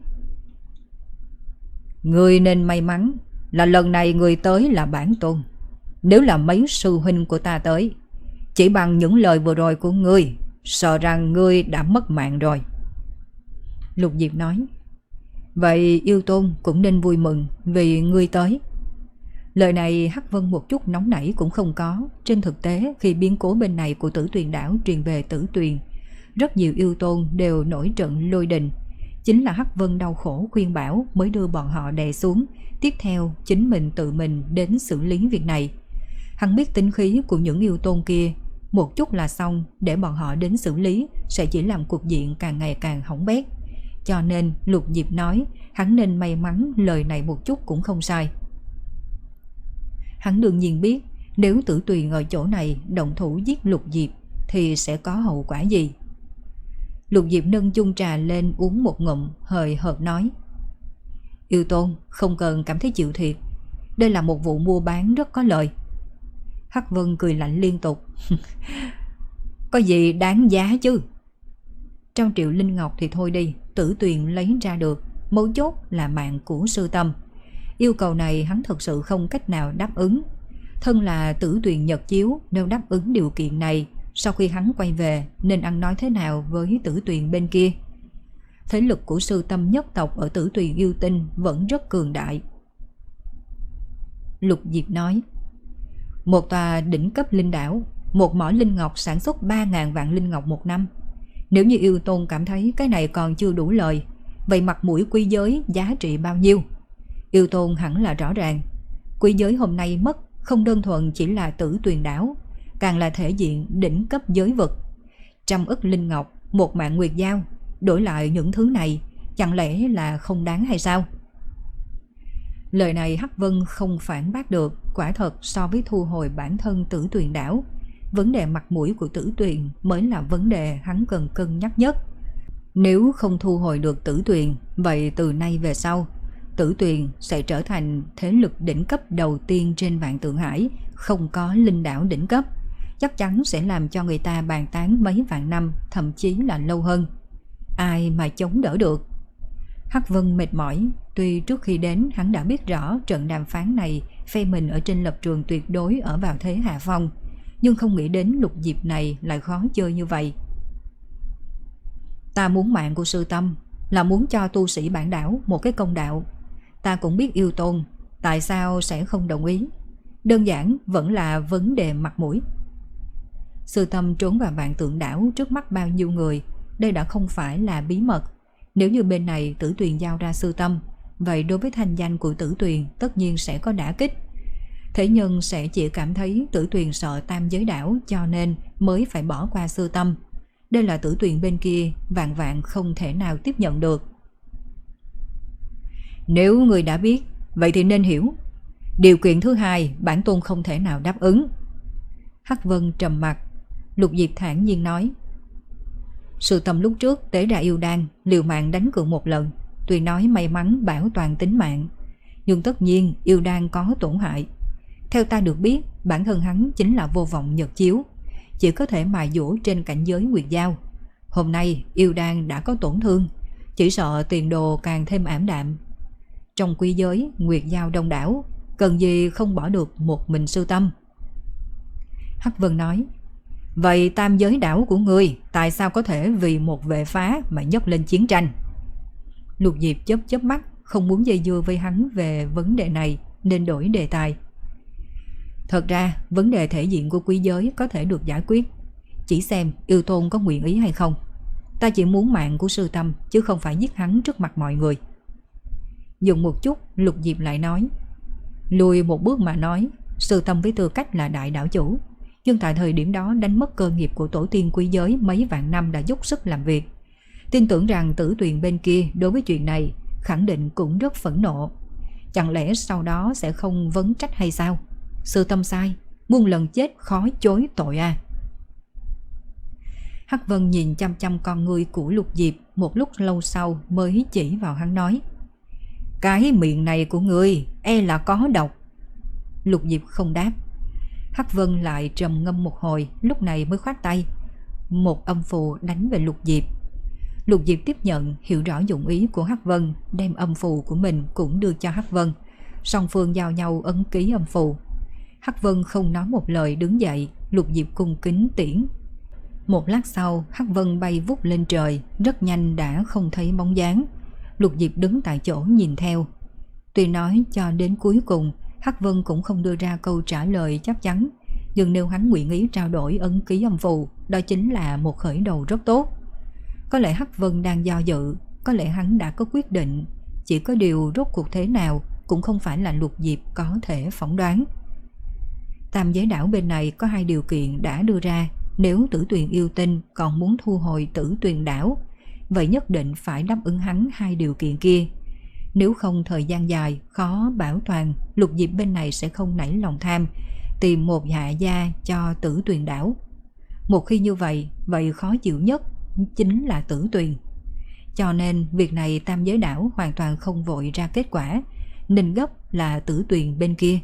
người nên may mắn là lần này người tới là bản tôn. Nếu là mấy sư huynh của ta tới, chỉ bằng những lời vừa rồi của ngươi, sợ rằng ngươi đã mất mạng rồi. Lục Diệp nói, vậy yêu tôn cũng nên vui mừng vì ngươi tới. Lời này Hắc Vân một chút nóng nảy cũng không có. Trên thực tế khi biến cố bên này của Tử Tuyền đảo truyền về Tử Tuyền, rất nhiều yêu tôn đều nổi trận lôi đình. Chính là Hắc Vân đau khổ khuyên bảo mới đưa bọn họ đè xuống. Tiếp theo chính mình tự mình đến xử lý việc này. Hắn biết tính khí của những yêu tôn kia, một chút là xong, để bọn họ đến xử lý sẽ chỉ làm cục diện càng ngày càng hỏng bét. Cho nên Lục Diệp nói hắn nên may mắn, lời này một chút cũng không sai. Hắn đương nhiên biết nếu Tử Tuyền ở chỗ này động thủ giết Lục Diệp thì sẽ có hậu quả gì. Lục Diệp nâng chung trà lên uống một ngụm, hời hợt nói, yêu tôn không cần cảm thấy chịu thiệt, đây là một vụ mua bán rất có lợi. Hắc Vân cười lạnh liên tục. Có gì đáng giá chứ? Trong triệu linh ngọc thì thôi đi, Tử Tuyền lấy ra được, mấu chốt là mạng của sư tâm. Yêu cầu này hắn thật sự không cách nào đáp ứng. Thân là Tử Tuyền Nhật Chiếu, nếu đáp ứng điều kiện này, sau khi hắn quay về nên ăn nói thế nào với Tử Tuyền bên kia? Thế lực của sư tâm nhất tộc ở Tử Tuyền yêu tinh vẫn rất cường đại. Lục Diệp nói, một tòa đỉnh cấp linh đảo, một mỏ linh ngọc sản xuất ba ngàn vạn linh ngọc một năm. Nếu như yêu tôn cảm thấy cái này còn chưa đủ lời, vậy mặt mũi quy giới giá trị bao nhiêu? Yêu tôn hẳn là rõ ràng. Quy giới hôm nay mất không đơn thuần chỉ là Tử Tuyền đảo, càng là thể diện đỉnh cấp giới vực. Trăm ức linh ngọc, một mạng nguyệt giao, đổi lại những thứ này chẳng lẽ là không đáng hay sao? Lời này Hắc Vân không phản bác được. Quả thật so với thu hồi bản thân Tử Tuyền đảo, vấn đề mặt mũi của Tử Tuyền mới là vấn đề hắn cần cân nhắc nhất. Nếu không thu hồi được Tử Tuyền, vậy từ nay về sau Tử Tuyền sẽ trở thành thế lực đỉnh cấp đầu tiên trên Vạn Tượng Hải, không có linh đảo đỉnh cấp, chắc chắn sẽ làm cho người ta bàn tán mấy vạn năm, thậm chí là lâu hơn. Ai mà chống đỡ được? Hắc Vân mệt mỏi. Tuy trước khi đến hắn đã biết rõ trận đàm phán này phe mình ở trên lập trường tuyệt đối ở vào thế hạ phong, nhưng không nghĩ đến Lục Diệp này lại khó chơi như vậy. Ta muốn mạng của sư tâm là muốn cho tu sĩ bản đảo một cái công đạo. Ta cũng biết yêu tôn tại sao sẽ không đồng ý, đơn giản vẫn là vấn đề mặt mũi. Sư tâm trốn vào Vạn Tượng đảo trước mắt bao nhiêu người, đây đã không phải là bí mật. Nếu như bên này Tử Tuyền giao ra sư tâm, vậy đối với thanh danh của Tử Tuyền tất nhiên sẽ có đả kích. Thế nhân sẽ chỉ cảm thấy Tử Tuyền sợ tam giới đảo cho nên mới phải bỏ qua sư tâm. Đây là Tử Tuyền bên kia vạn vạn không thể nào tiếp nhận được. Nếu người đã biết, vậy thì nên hiểu. Điều kiện thứ hai bản tôn không thể nào đáp ứng. Hắc Vân trầm mặt. Lục Diệp thản nhiên nói, sư tâm lúc trước tế ra yêu đan, liều mạng đánh cược một lần, tuy nói may mắn bảo toàn tính mạng, nhưng tất nhiên yêu đan có tổn hại. Theo ta được biết, bản thân hắn chính là vô vọng Nhật Chiếu, chỉ có thể mài dũa trên cảnh giới nguyệt giao. Hôm nay yêu đan đã có tổn thương, chỉ sợ tiền đồ càng thêm ảm đạm. Trong quy giới nguyệt giao đông đảo, cần gì không bỏ được một mình Sư Tâm. Hắc Vân nói, vậy tam giới đảo của ngươi tại sao có thể vì một vệ phá mà nhấc lên chiến tranh? Lục Diệp chớp chớp mắt, không muốn dây dưa với hắn về vấn đề này nên đổi đề tài. Thật ra vấn đề thể diện của quý giới có thể được giải quyết, chỉ xem Yêu Tôn có nguyện ý hay không. Ta chỉ muốn mạng của Sư Tâm chứ không phải giết hắn trước mặt mọi người. Dừng một chút, Lục Diệp lại nói, lùi một bước mà nói, Sư Tâm với tư cách là đại đảo chủ, nhưng tại thời điểm đó đánh mất cơ nghiệp của tổ tiên quý giới mấy vạn năm đã dốc sức làm việc. Tin tưởng rằng Tử Tuyền bên kia đối với chuyện này khẳng định cũng rất phẫn nộ. Chẳng lẽ sau đó sẽ không vấn trách hay sao? Sư Tâm sai, muôn lần chết khó chối tội à. Hắc Vân nhìn chăm chăm con ngươi của Lục Diệp, một lúc lâu sau mới chỉ vào hắn nói, cái miệng này của ngươi e là có độc. Lục Diệp không đáp. Hắc Vân lại trầm ngâm một hồi, lúc này mới khoát tay, một âm phù đánh về Lục Diệp. Lục Diệp tiếp nhận, hiểu rõ dụng ý của Hắc Vân, đem âm phù của mình cũng đưa cho Hắc Vân. Song phương giao nhau ấn ký âm phù. Hắc Vân không nói một lời đứng dậy, Lục Diệp cung kính tiễn. Một lát sau, Hắc Vân bay vút lên trời, rất nhanh đã không thấy bóng dáng. Lục Diệp đứng tại chỗ nhìn theo. Tuy nói cho đến cuối cùng, Hắc Vân cũng không đưa ra câu trả lời chắc chắn, nhưng nếu hắn nguyện ý trao đổi ấn ký âm phù, đó chính là một khởi đầu rất tốt. Có lẽ Hắc Vân đang do dự, có lẽ hắn đã có quyết định, chỉ có điều rốt cuộc thế nào cũng không phải là Lục Diệp có thể phỏng đoán. Tam giới đảo bên này có hai điều kiện đã đưa ra, nếu Tử Tuyền yêu tinh còn muốn thu hồi Tử Tuyền đảo, vậy nhất định phải đáp ứng hắn hai điều kiện kia. Nếu không thời gian dài khó bảo toàn, Lục Diệp bên này sẽ không nảy lòng tham, tìm một hạ gia cho Tử Tuyền đảo. Một khi như vậy, vậy khó chịu nhất chính là Tử Tuyền. Cho nên việc này tam giới đảo hoàn toàn không vội ra kết quả, nên gấp là Tử Tuyền bên kia.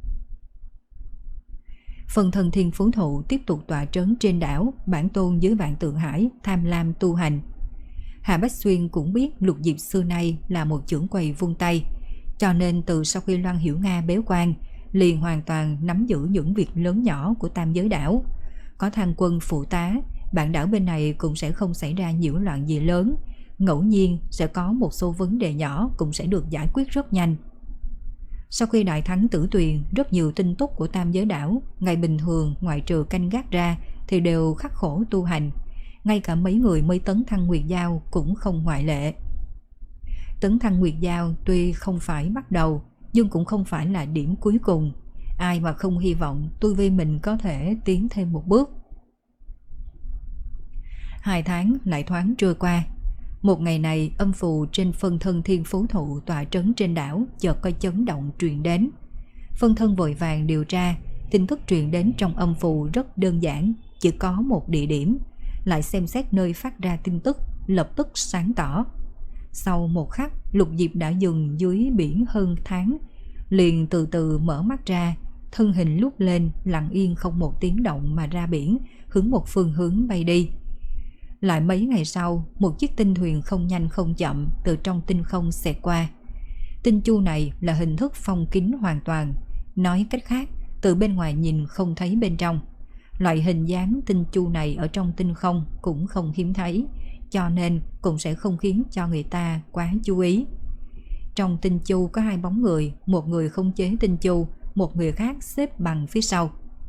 Phần Thần Thiên Phú Thụ tiếp tục tọa trấn trên đảo, bản tôn dưới Vạn Tượng Hải tham lam tu hành. Hà Bách Xuyên cũng biết Lục Diệp xưa nay là một chưởng quầy vung tay, cho nên từ sau khi Loan Hiểu Nga bế quan, liền hoàn toàn nắm giữ những việc lớn nhỏ của tam giới đảo. Có Thang Quân phụ tá, bản đảo bên này cũng sẽ không xảy ra nhiễu loạn gì lớn, ngẫu nhiên sẽ có một số vấn đề nhỏ cũng sẽ được giải quyết rất nhanh. Sau khi đại thắng Tử Tuyền, rất nhiều tinh túc của tam giới đảo, ngày bình thường ngoại trừ canh gác ra thì đều khắc khổ tu hành, ngay cả mấy người mới tấn thăng Nguyệt Giao cũng không ngoại lệ. Tấn thăng Nguyệt Giao tuy không phải bắt đầu, nhưng cũng không phải là điểm cuối cùng. Ai mà không hy vọng tu vi mình có thể tiến thêm một bước. Hai tháng lại thoáng trôi qua. Một ngày này, âm phù trên phân thân Thiên Phú Thụ tọa trấn trên đảo chợt có chấn động truyền đến. Phân thân vội vàng điều tra, tin tức truyền đến trong âm phù rất đơn giản, chỉ có một địa điểm. Lại xem xét nơi phát ra tin tức, lập tức sáng tỏ. Sau một khắc, Lục Diệp đã dừng dưới biển hơn tháng, liền từ từ mở mắt ra, thân hình lúc lên lặng yên không một tiếng động mà ra biển, hướng một phương hướng bay đi. Lại mấy ngày sau, một chiếc tinh thuyền không nhanh không chậm từ trong tinh không xẹt qua. Tinh chu này là hình thức phong kín hoàn toàn, nói cách khác, từ bên ngoài nhìn không thấy bên trong. Loại hình dáng tinh chu này ở trong tinh không cũng không hiếm thấy, cho nên cũng sẽ không khiến cho người ta quá chú ý. Trong tinh chu có hai bóng người, một người khống chế tinh chu, một người khác xếp bằng phía sau.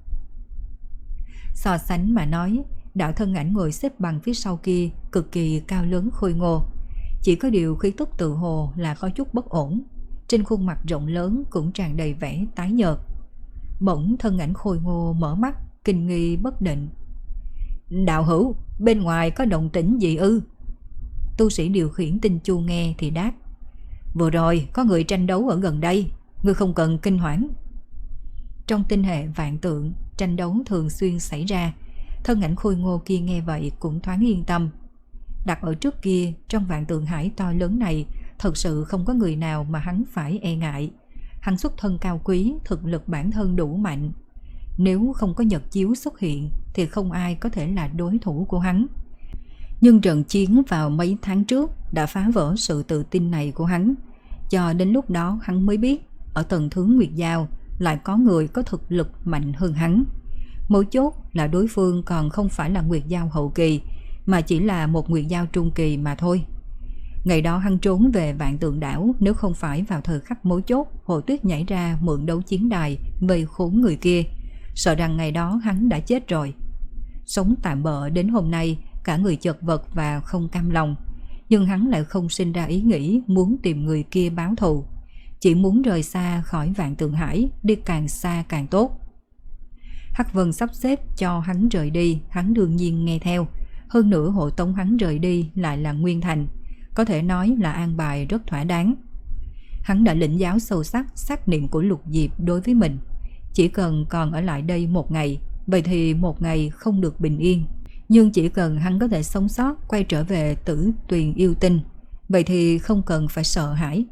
So sánh mà nói, đạo thân ảnh ngồi xếp bằng phía sau kia cực kỳ cao lớn khôi ngô, chỉ có điều khí tức tự hồ là có chút bất ổn, trên khuôn mặt rộng lớn cũng tràn đầy vẻ tái nhợt. Bỗng thân ảnh khôi ngô mở mắt, kinh nghi bất định. Đạo hữu, bên ngoài có động tĩnh gì ư? Tu sĩ điều khiển tinh chu nghe thì đáp, vừa rồi có người tranh đấu ở gần đây, ngươi không cần kinh hoảng. Trong tinh hệ vạn tượng, tranh đấu thường xuyên xảy ra. Thân ảnh khôi ngô kia nghe vậy cũng thoáng yên tâm. Đặt ở trước kia, trong vạn tượng hải to lớn này, thật sự không có người nào mà hắn phải e ngại. Hắn xuất thân cao quý, thực lực bản thân đủ mạnh. Nếu không có nhật chiếu xuất hiện thì không ai có thể là đối thủ của hắn. Nhưng trận chiến vào mấy tháng trước đã phá vỡ sự tự tin này của hắn. Cho đến lúc đó hắn mới biết ở tầng thứ Nguyệt Giao lại có người có thực lực mạnh hơn hắn. Mấu chốt là đối phương còn không phải là Nguyệt Giao hậu kỳ, mà chỉ là một Nguyệt Giao trung kỳ mà thôi. Ngày đó hắn trốn về Vạn Tượng Đảo, nếu không phải vào thời khắc mấu chốt Hồ Tuyết nhảy ra mượn đấu chiến đài vây khốn người kia, sợ rằng ngày đó hắn đã chết rồi. Sống tạm bợ đến hôm nay, cả người chật vật và không cam lòng, nhưng hắn lại không sinh ra ý nghĩ muốn tìm người kia báo thù, chỉ muốn rời xa khỏi Vạn Tượng Hải, đi càng xa càng tốt. Hắc Vân sắp xếp cho hắn rời đi, hắn đương nhiên nghe theo. Hơn nữa hộ tống hắn rời đi lại là Nguyên Thành, có thể nói là an bài rất thỏa đáng. Hắn đã lĩnh giáo sâu sắc xác niệm của Lục Diệp đối với mình. Chỉ cần còn ở lại đây một ngày, vậy thì một ngày không được bình yên. Nhưng chỉ cần hắn có thể sống sót quay trở về Tử Tuyền Yêu Tinh, vậy thì không cần phải sợ hãi.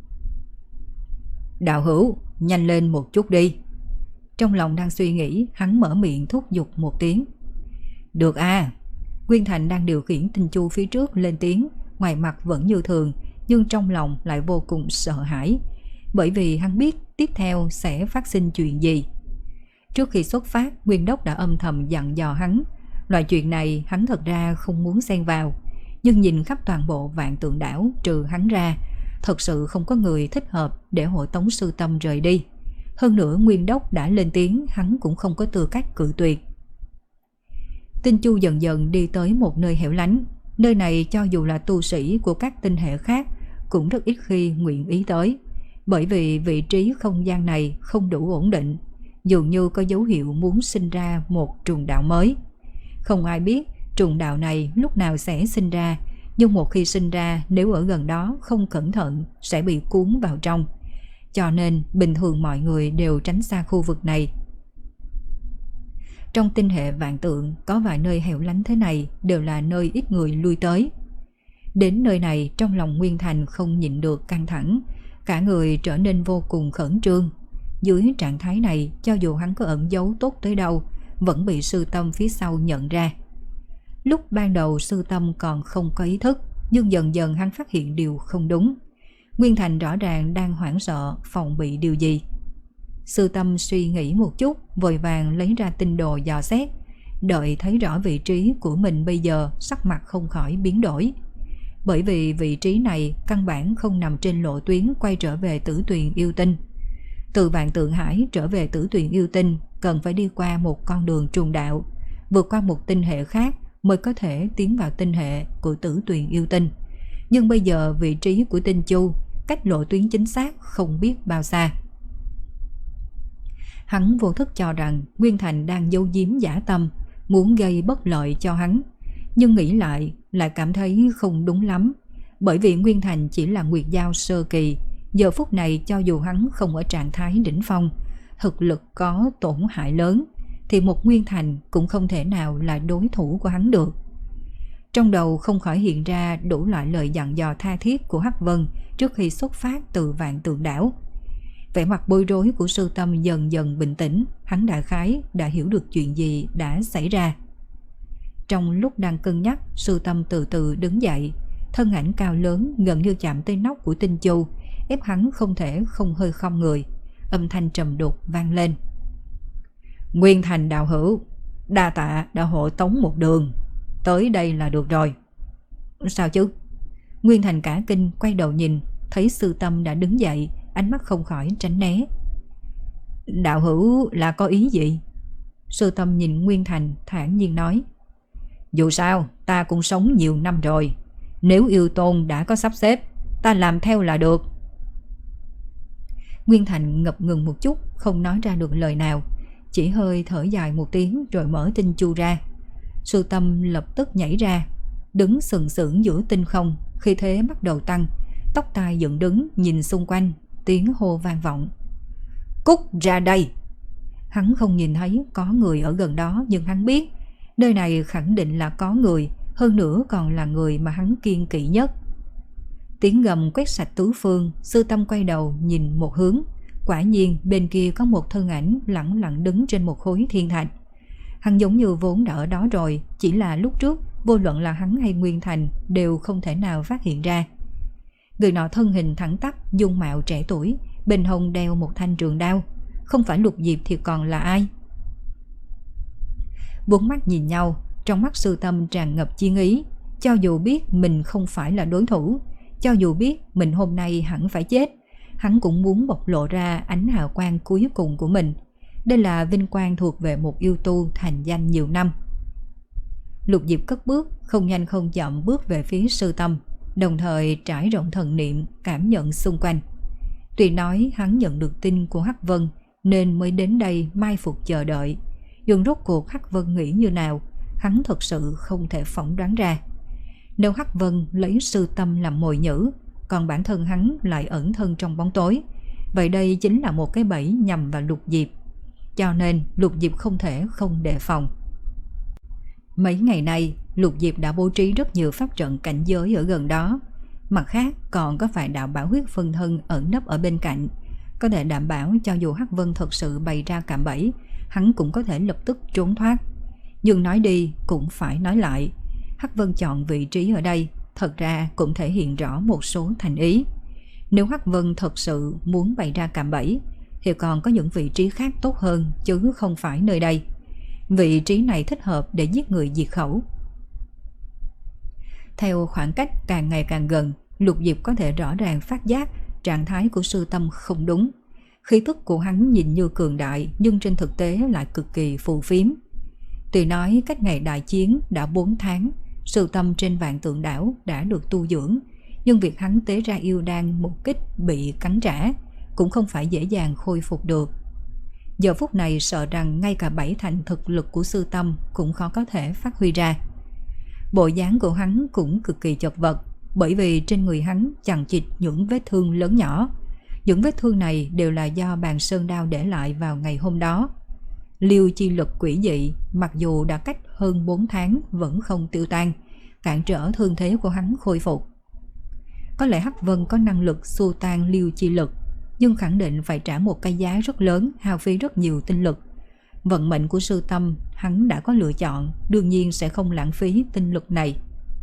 Đạo hữu, nhanh lên một chút đi. Trong lòng đang suy nghĩ, hắn mở miệng thúc giục một tiếng. Được à. Nguyên Thành đang điều khiển Tinh Chu phía trước lên tiếng, ngoài mặt vẫn như thường, nhưng trong lòng lại vô cùng sợ hãi, bởi vì hắn biết tiếp theo sẽ phát sinh chuyện gì. Trước khi xuất phát, Nguyên Đốc đã âm thầm dặn dò hắn, loại chuyện này hắn thật ra không muốn xen vào, nhưng nhìn khắp toàn bộ Vạn Tượng Đảo trừ hắn ra, thật sự không có người thích hợp để hộ tống Sư Tâm rời đi. Hơn nữa Nguyên Đốc đã lên tiếng, hắn cũng không có tư cách cự tuyệt. Tinh Chu dần dần đi tới một nơi hẻo lánh. Nơi này cho dù là tu sĩ của các tinh hệ khác cũng rất ít khi nguyện ý tới, bởi vì vị trí không gian này không đủ ổn định, dường như có dấu hiệu muốn sinh ra một trùng đạo mới. Không ai biết trùng đạo này lúc nào sẽ sinh ra, nhưng một khi sinh ra, nếu ở gần đó không cẩn thận sẽ bị cuốn vào trong. Cho nên bình thường mọi người đều tránh xa khu vực này. Trong tinh hệ Vạn Tượng có vài nơi hẻo lánh thế này đều là nơi ít người lui tới. Đến nơi này, trong lòng Nguyên Thành không nhịn được căng thẳng, cả người trở nên vô cùng khẩn trương. Dưới trạng thái này, cho dù hắn có ẩn giấu tốt tới đâu, vẫn bị Sư Tâm phía sau nhận ra. Lúc ban đầu Sư Tâm còn không có ý thức, nhưng dần dần hắn phát hiện điều không đúng. Nguyên Thành rõ ràng đang hoảng sợ, phòng bị điều gì. Sư Tâm suy nghĩ một chút, vội vàng lấy ra tinh đồ dò xét. Đợi thấy rõ vị trí của mình bây giờ, sắc mặt không khỏi biến đổi. Bởi vì vị trí này căn bản không nằm trên lộ tuyến quay trở về Tử Tuyền Yêu Tinh. Từ Vạn Tượng Hải trở về Tử Tuyền Yêu Tinh cần phải đi qua một con đường trùng đạo, vượt qua một tinh hệ khác mới có thể tiến vào tinh hệ của Tử Tuyền Yêu Tinh. Nhưng bây giờ vị trí của Tinh Chu cách lộ tuyến chính xác không biết bao xa. Hắn vô thức cho rằng Nguyên Thành đang giấu giếm dã tâm, muốn gây bất lợi cho hắn. Nhưng nghĩ lại, lại cảm thấy không đúng lắm. Bởi vì Nguyên Thành chỉ là Nguyệt Giao sơ kỳ, giờ phút này cho dù hắn không ở trạng thái đỉnh phong, thực lực có tổn hại lớn, thì một Nguyên Thành cũng không thể nào là đối thủ của hắn được. Trong đầu không khỏi hiện ra đủ loại lời dặn dò tha thiết của Hắc Vân trước khi xuất phát từ Vạn Tượng Đảo. Vẻ mặt bối rối của Sư Tâm dần dần bình tĩnh, hắn đại khái đã hiểu được chuyện gì đã xảy ra. Trong lúc đang cân nhắc, Sư Tâm từ từ đứng dậy, thân ảnh cao lớn gần như chạm tới nóc của Tinh Chu, ép hắn không thể không hơi khom người. Âm thanh trầm đục vang lên. Nguyên Thành đạo hữu, đa tạ đã hộ tống một đường, tới đây là được rồi. Sao chứ? Nguyên Thành cả kinh quay đầu nhìn, thấy Sư Tâm đã đứng dậy, ánh mắt không khỏi tránh né. Đạo hữu là có ý gì? Sư Tâm nhìn Nguyên Thành thản nhiên nói. Dù sao ta cũng sống nhiều năm rồi, nếu yêu tôn đã có sắp xếp, ta làm theo là được. Nguyên Thành ngập ngừng một chút, không nói ra được lời nào, chỉ hơi thở dài một tiếng rồi mở Tinh Chu ra. Sư Tâm lập tức nhảy ra, đứng sừng sững giữa tinh không, khi thế bắt đầu tăng, tóc tai dựng đứng nhìn xung quanh, tiếng hô vang vọng. Cút ra đây! Hắn không nhìn thấy có người ở gần đó, nhưng hắn biết nơi này khẳng định là có người, hơn nữa còn là người mà hắn kiêng kỵ nhất. Tiếng gầm quét sạch tứ phương, Sư Tâm quay đầu nhìn một hướng, quả nhiên bên kia có một thân ảnh lẳng lặng đứng trên một khối thiên thạch. Hắn giống như vốn đã ở đó rồi, chỉ là lúc trước vô luận là hắn hay Nguyên Thành đều không thể nào phát hiện ra. Người nọ thân hình thẳng tắp, dung mạo trẻ tuổi, bên hông đeo một thanh trường đao. Không phải Lục Diệp thì còn là ai? Bốn mắt nhìn nhau, trong mắt Sư Tâm tràn ngập chiến ý. Cho dù biết mình không phải là đối thủ, cho dù biết mình hôm nay hẳn phải chết, hắn cũng muốn bộc lộ ra ánh hào quang cuối cùng của mình. Đây là vinh quang thuộc về một yêu tu thành danh nhiều năm. Lục Diệp cất bước, không nhanh không chậm bước về phía Sư Tâm, đồng thời trải rộng thần niệm cảm nhận xung quanh. Tuy nói hắn nhận được tin của Hắc Vân nên mới đến đây mai phục chờ đợi, nhưng rốt cuộc Hắc Vân nghĩ như nào, hắn thật sự không thể phỏng đoán ra. Nếu Hắc Vân lấy Sư Tâm làm mồi nhử, còn bản thân hắn lại ẩn thân trong bóng tối, vậy đây chính là một cái bẫy nhằm vào Lục Diệp. Cho nên Lục Diệp không thể không đề phòng. Mấy ngày nay, Lục Diệp đã bố trí rất nhiều pháp trận cảnh giới ở gần đó. Mặt khác còn có vài đạo bảo huyết phân thân ẩn nấp ở bên cạnh, có thể đảm bảo cho dù Hắc Vân thật sự bày ra cạm bẫy, hắn cũng có thể lập tức trốn thoát. Nhưng nói đi cũng phải nói lại, Hắc Vân chọn vị trí ở đây thật ra cũng thể hiện rõ một số thành ý. Nếu Hắc Vân thật sự muốn bày ra cạm bẫy thì còn có những vị trí khác tốt hơn, chứ không phải nơi đây. Vị trí này thích hợp để giết người diệt khẩu. Theo khoảng cách càng ngày càng gần, Lục Diệp có thể rõ ràng phát giác trạng thái của Sư Tâm không đúng. Khí tức của hắn nhìn như cường đại, nhưng trên thực tế lại cực kỳ phù phiếm. Tuy nói cách ngày đại chiến đã bốn tháng, Sư Tâm trên vạn tượng đảo đã được tu dưỡng, nhưng việc hắn tế ra yêu đan một kích bị cắn trả cũng không phải dễ dàng khôi phục được. Giờ phút này sợ rằng ngay cả bảy thành thực lực của Sư Tâm cũng khó có thể phát huy ra. Bộ dáng của hắn cũng cực kỳ chật vật, bởi vì trên người hắn chằng chịt những vết thương lớn nhỏ. Những vết thương này đều là do bàn sơn đao để lại vào ngày hôm đó. Liêu chi lực quỷ dị mặc dù đã cách hơn bốn tháng vẫn không tiêu tan, cản trở thương thế của hắn khôi phục. Có lẽ Hắc Vân có năng lực xua tan liêu chi lực, nhưng khẳng định phải trả một cái giá rất lớn, hao phí rất nhiều tinh lực. Vận mệnh của Sư Tâm hắn đã có lựa chọn, đương nhiên sẽ không lãng phí tinh lực này.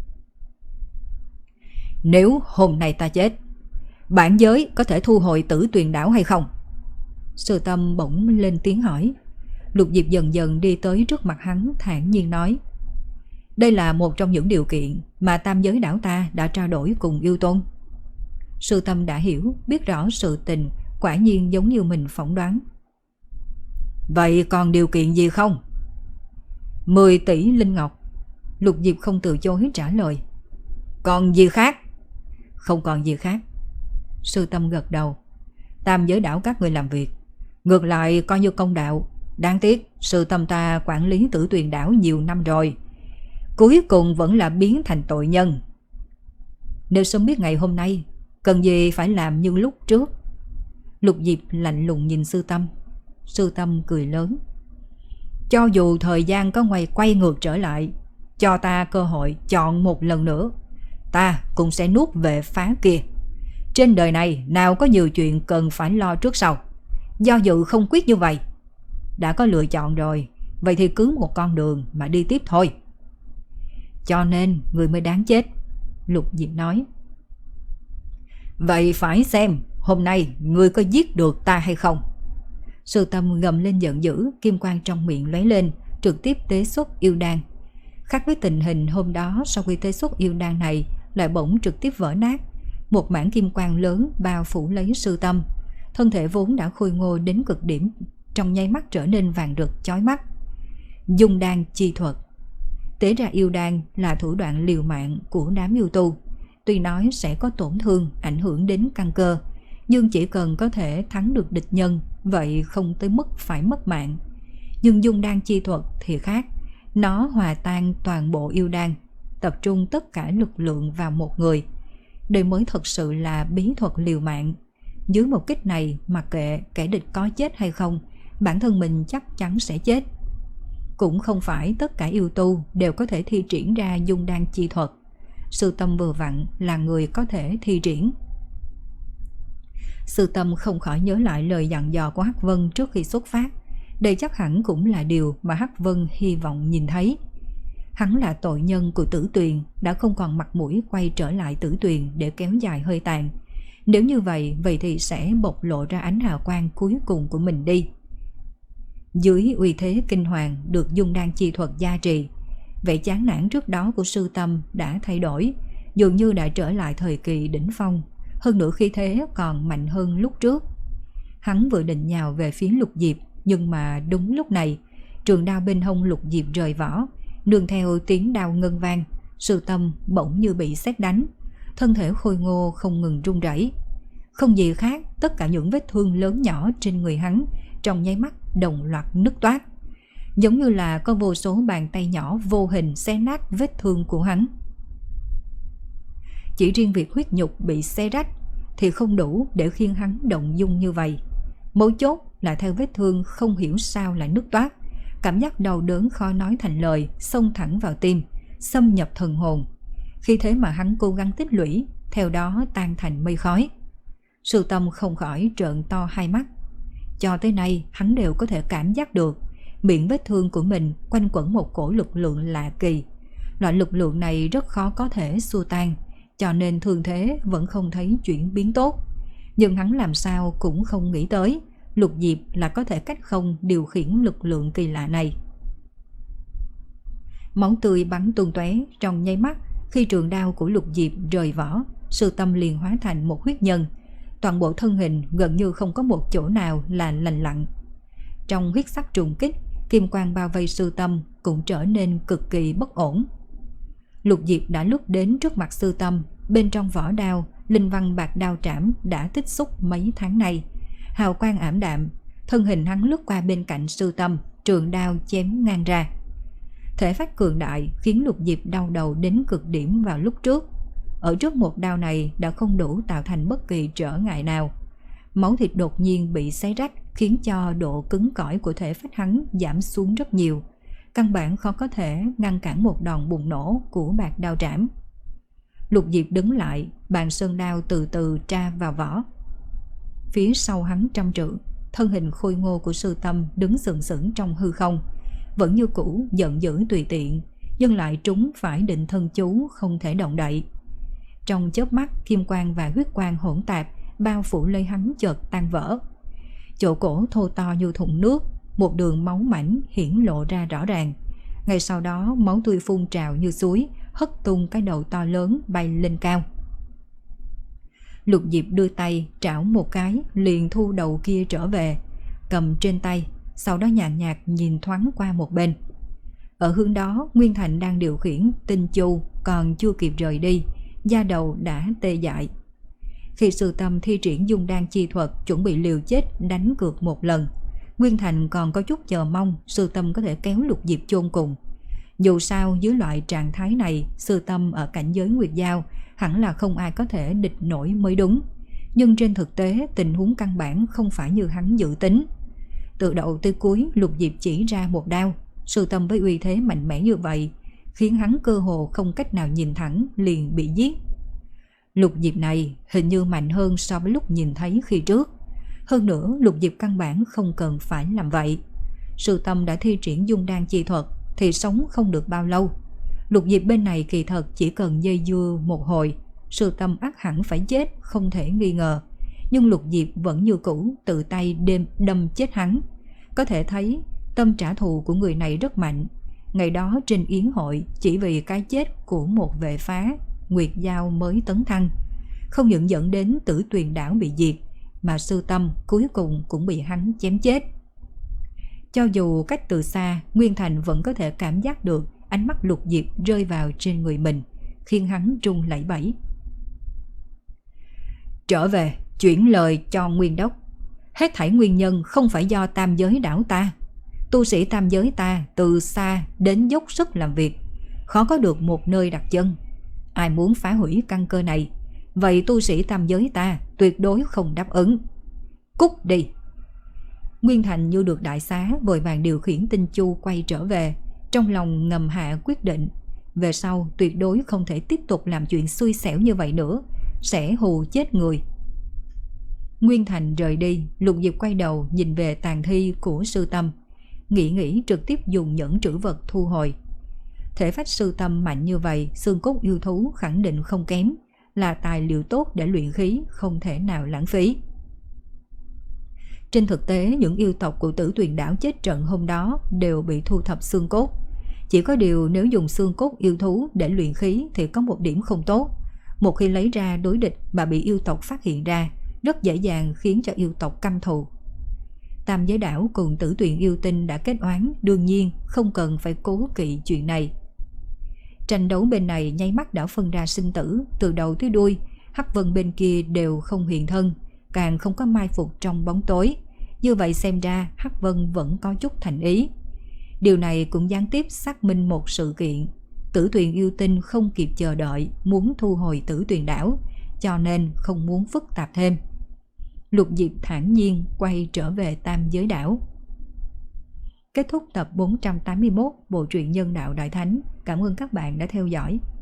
Nếu hôm nay ta chết, bản giới có thể thu hồi Tử Tuyền đảo hay không? Sư Tâm bỗng lên tiếng hỏi. Lục Diệp dần dần đi tới trước mặt hắn, thản nhiên nói: đây là một trong những điều kiện mà tam giới đảo ta đã trao đổi cùng yêu tôn. Sư Tâm đã hiểu, biết rõ sự tình quả nhiên giống như mình phỏng đoán. Vậy còn điều kiện gì không? Mười tỷ linh ngọc. Lục Diệp không từ chối trả lời. Còn gì khác? Không còn gì khác. Sư Tâm gật đầu. Tam giới đảo các người làm việc, ngược lại coi như công đạo. Đáng tiếc Sư Tâm ta quản lý Tử Tuyền đảo nhiều năm rồi, cuối cùng vẫn là biến thành tội nhân. Nếu sớm biết ngày hôm nay, cần gì phải làm như lúc trước? Lục Diệp lạnh lùng nhìn Sư Tâm. Sư Tâm cười lớn. Cho dù thời gian có ngoay quay ngược trở lại, cho ta cơ hội chọn một lần nữa, ta cũng sẽ nuốt về phá kia. Trên đời này nào có nhiều chuyện cần phải lo trước sau. Do dự không quyết như vậy. Đã có lựa chọn rồi, vậy thì cứ một con đường mà đi tiếp thôi. Cho nên người mới đáng chết. Lục Diệp nói. Vậy phải xem hôm nay người có giết được ta hay không? Sư Tâm gầm lên giận dữ, kim quang trong miệng lóe lên, trực tiếp tế xuất yêu đan. Khác với tình hình hôm đó, sau khi tế xuất yêu đan này lại bỗng trực tiếp vỡ nát. Một mảng kim quang lớn bao phủ lấy Sư Tâm. Thân thể vốn đã khôi ngô đến cực điểm trong nháy mắt trở nên vàng rực chói mắt. Dung đan chi thuật. Tế ra yêu đan là thủ đoạn liều mạng của đám yêu tu. Tuy nói sẽ có tổn thương, ảnh hưởng đến căn cơ, nhưng chỉ cần có thể thắng được địch nhân, vậy không tới mức phải mất mạng. Nhưng dung đan chi thuật thì khác. Nó hòa tan toàn bộ yêu đan, tập trung tất cả lực lượng vào một người. Đây mới thật sự là bí thuật liều mạng. Dưới một kích này, mặc kệ kẻ địch có chết hay không, bản thân mình chắc chắn sẽ chết. Cũng không phải tất cả yêu tu đều có thể thi triển ra dung đan chi thuật. Sư Tâm vừa vặn là người có thể thi triển. Sư Tâm không khỏi nhớ lại lời dặn dò của Hắc Vân trước khi xuất phát. Đây chắc hẳn cũng là điều mà Hắc Vân hy vọng nhìn thấy. Hắn là tội nhân của Tử Tuyền, đã không còn mặt mũi quay trở lại Tử Tuyền để kéo dài hơi tàn. Nếu như vậy, vậy thì sẽ bộc lộ ra ánh hào quang cuối cùng của mình đi. Dưới uy thế kinh hoàng được dung đan chi thuật gia trì, vẻ chán nản trước đó của Sư Tâm đã thay đổi, dường như đã trở lại thời kỳ đỉnh phong, hơn nữa khí thế còn mạnh hơn lúc trước. Hắn vừa định nhào về phía Lục Diệp, nhưng mà đúng lúc này, trường đao bên hông Lục Diệp rời vỏ, nương theo tiếng đao ngân vang, Sư Tâm bỗng như bị sét đánh, thân thể khôi ngô không ngừng run rẩy. Không gì khác, tất cả những vết thương lớn nhỏ trên người hắn trong nháy mắt đồng loạt nứt toác, giống như là có vô số bàn tay nhỏ vô hình xé nát vết thương của hắn. Chỉ riêng việc huyết nhục bị xé rách thì không đủ để khiến hắn động dung như vậy. Mấu chốt là theo vết thương không hiểu sao lại nứt toác, cảm giác đau đớn khó nói thành lời xông thẳng vào tim, xâm nhập thần hồn. Khi thế mà hắn cố gắng tích lũy, theo đó tan thành mây khói. Sư Tâm không khỏi trợn to hai mắt. Cho tới nay hắn đều có thể cảm giác được miệng vết thương của mình quanh quẩn một cổ lực lượng lạ kỳ. Loại lực lượng này rất khó có thể xua tan, cho nên thương thế vẫn không thấy chuyển biến tốt. Nhưng hắn làm sao cũng không nghĩ tới Lục Diệp là có thể cách không điều khiển lực lượng kỳ lạ này. Máu tươi bắn tung tóe trong nháy mắt. Khi trường đao của Lục Diệp rời vỏ, Sư Tâm liền hóa thành một huyết nhân. Toàn bộ thân hình gần như không có một chỗ nào là lành lặn. Trong huyết sắc trùng kích, kim quang bao vây Sư Tâm cũng trở nên cực kỳ bất ổn. Lục Diệp đã lướt đến trước mặt Sư Tâm. Bên trong vỏ đao, linh văn bạc đao trảm đã tích xúc mấy tháng nay, hào quang ảm đạm. Thân hình hắn lướt qua bên cạnh Sư Tâm, trường đao chém ngang ra. Thể phách cường đại khiến Lục Diệp đau đầu đến cực điểm vào lúc trước. Ở trước một đao này đã không đủ tạo thành bất kỳ trở ngại nào. Máu thịt đột nhiên bị xé rách khiến cho độ cứng cỏi của thể phách hắn giảm xuống rất nhiều. Căn bản khó có thể ngăn cản một đòn bùng nổ của bạc đao trảm. Lục Diệp đứng lại, bàn sơn đao từ từ tra vào vỏ. Phía sau hắn trăm trượng, thân hình khôi ngô của Sư Tâm đứng sừng sững trong hư không, vẫn như cũ giận dữ tùy tiện, nhưng lại trúng phải định thân chú không thể động đậy. Trong chớp mắt, kim quang và huyết quang hỗn tạp bao phủ lấy hắn chợt tan vỡ. Chỗ cổ thô to như thùng nước, một đường máu mảnh hiển lộ ra rõ ràng. Ngay sau đó, máu tươi phun trào như suối, hất tung cái đầu to lớn bay lên cao. Lục Diệp đưa tay trảo một cái, liền thu đầu kia trở về, cầm trên tay, sau đó nhàn nhạt nhìn thoáng qua một bên. Ở hướng đó, Nguyên Thành đang điều khiển tinh chu còn chưa kịp rời đi, da đầu đã tê dại. Khi Sư Tâm thi triển dung đan chi thuật chuẩn bị liều chết đánh cược một lần, Nguyên Thành còn có chút chờ mong Sư Tâm có thể kéo Lục Diệp chôn cùng. Dù sao dưới loại trạng thái này, Sư Tâm ở cảnh giới Nguyệt Giao hẳn là không ai có thể địch nổi mới đúng. Nhưng trên thực tế tình huống căn bản không phải như hắn dự tính. Từ đầu tới cuối, Lục Diệp chỉ ra một đao. Sư Tâm với uy thế mạnh mẽ như vậy khiến hắn cơ hồ không cách nào nhìn thẳng, liền bị giết. Lục Diệp này hình như mạnh hơn so với lúc nhìn thấy khi trước. Hơn nữa, Lục Diệp căn bản không cần phải làm vậy. Sư Tâm đã thi triển dung đan chi thuật thì sống không được bao lâu. Lục Diệp bên này kỳ thật chỉ cần dây dưa một hồi, Sư Tâm ắt hẳn phải chết không thể nghi ngờ. Nhưng Lục Diệp vẫn như cũ tự tay đêm đâm chết hắn. Có thể thấy tâm trả thù của người này rất mạnh. Ngày đó trên yến hội, chỉ vì cái chết của một vệ phá, Nguyệt Giao mới tấn thăng, không những dẫn đến Tử Tuyền đảo bị diệt, mà Sư Tâm cuối cùng cũng bị hắn chém chết. Cho dù cách từ xa, Nguyên Thành vẫn có thể cảm giác được ánh mắt Lục Diệp rơi vào trên người mình, khiến hắn run lẩy bẩy. Trở về, chuyển lời cho Nguyên Đốc. Hết thảy nguyên nhân không phải do tam giới đảo ta. Tu sĩ tam giới ta từ xa đến dốc sức làm việc, khó có được một nơi đặt chân. Ai muốn phá hủy căn cơ này, vậy tu sĩ tam giới ta tuyệt đối không đáp ứng. Cút đi. Nguyên Thành như được đại xá, vội vàng điều khiển tinh chu quay trở về, trong lòng ngầm hạ quyết định, về sau tuyệt đối không thể tiếp tục làm chuyện xui xẻo như vậy nữa, sẽ hù chết người. Nguyên Thành rời đi, Lục Diệp quay đầu nhìn về tàn thi của Sư Tâm, nghĩ nghĩ trực tiếp dùng nhẫn trữ vật thu hồi. Thể phách Sư Tâm mạnh như vậy, xương cốt yêu thú khẳng định không kém, là tài liệu tốt để luyện khí, không thể nào lãng phí. Trên thực tế, những yêu tộc của Tử Tuyền đảo chết trận hôm đó đều bị thu thập xương cốt. Chỉ có điều nếu dùng xương cốt yêu thú để luyện khí thì có một điểm không tốt. Một khi lấy ra đối địch mà bị yêu tộc phát hiện ra, rất dễ dàng khiến cho yêu tộc căm thù. Tam Giới đảo cùng Tử Tuyền yêu tinh đã kết oán, đương nhiên không cần phải cố kỵ chuyện này. Tranh đấu bên này nháy mắt đã phân ra sinh tử, từ đầu tới đuôi, Hắc Vân bên kia đều không hiện thân, càng không có mai phục trong bóng tối. Như vậy xem ra Hắc Vân vẫn có chút thành ý. Điều này cũng gián tiếp xác minh một sự kiện. Tử Tuyền yêu tinh không kịp chờ đợi, muốn thu hồi Tử Tuyền đảo, cho nên không muốn phức tạp thêm. Lục Diệp thản nhiên quay trở về Tam Giới đảo. Kết thúc tập bốn trăm tám mươi mốt bộ truyện Nhân đạo Đại Thánh. Cảm ơn các bạn đã theo dõi.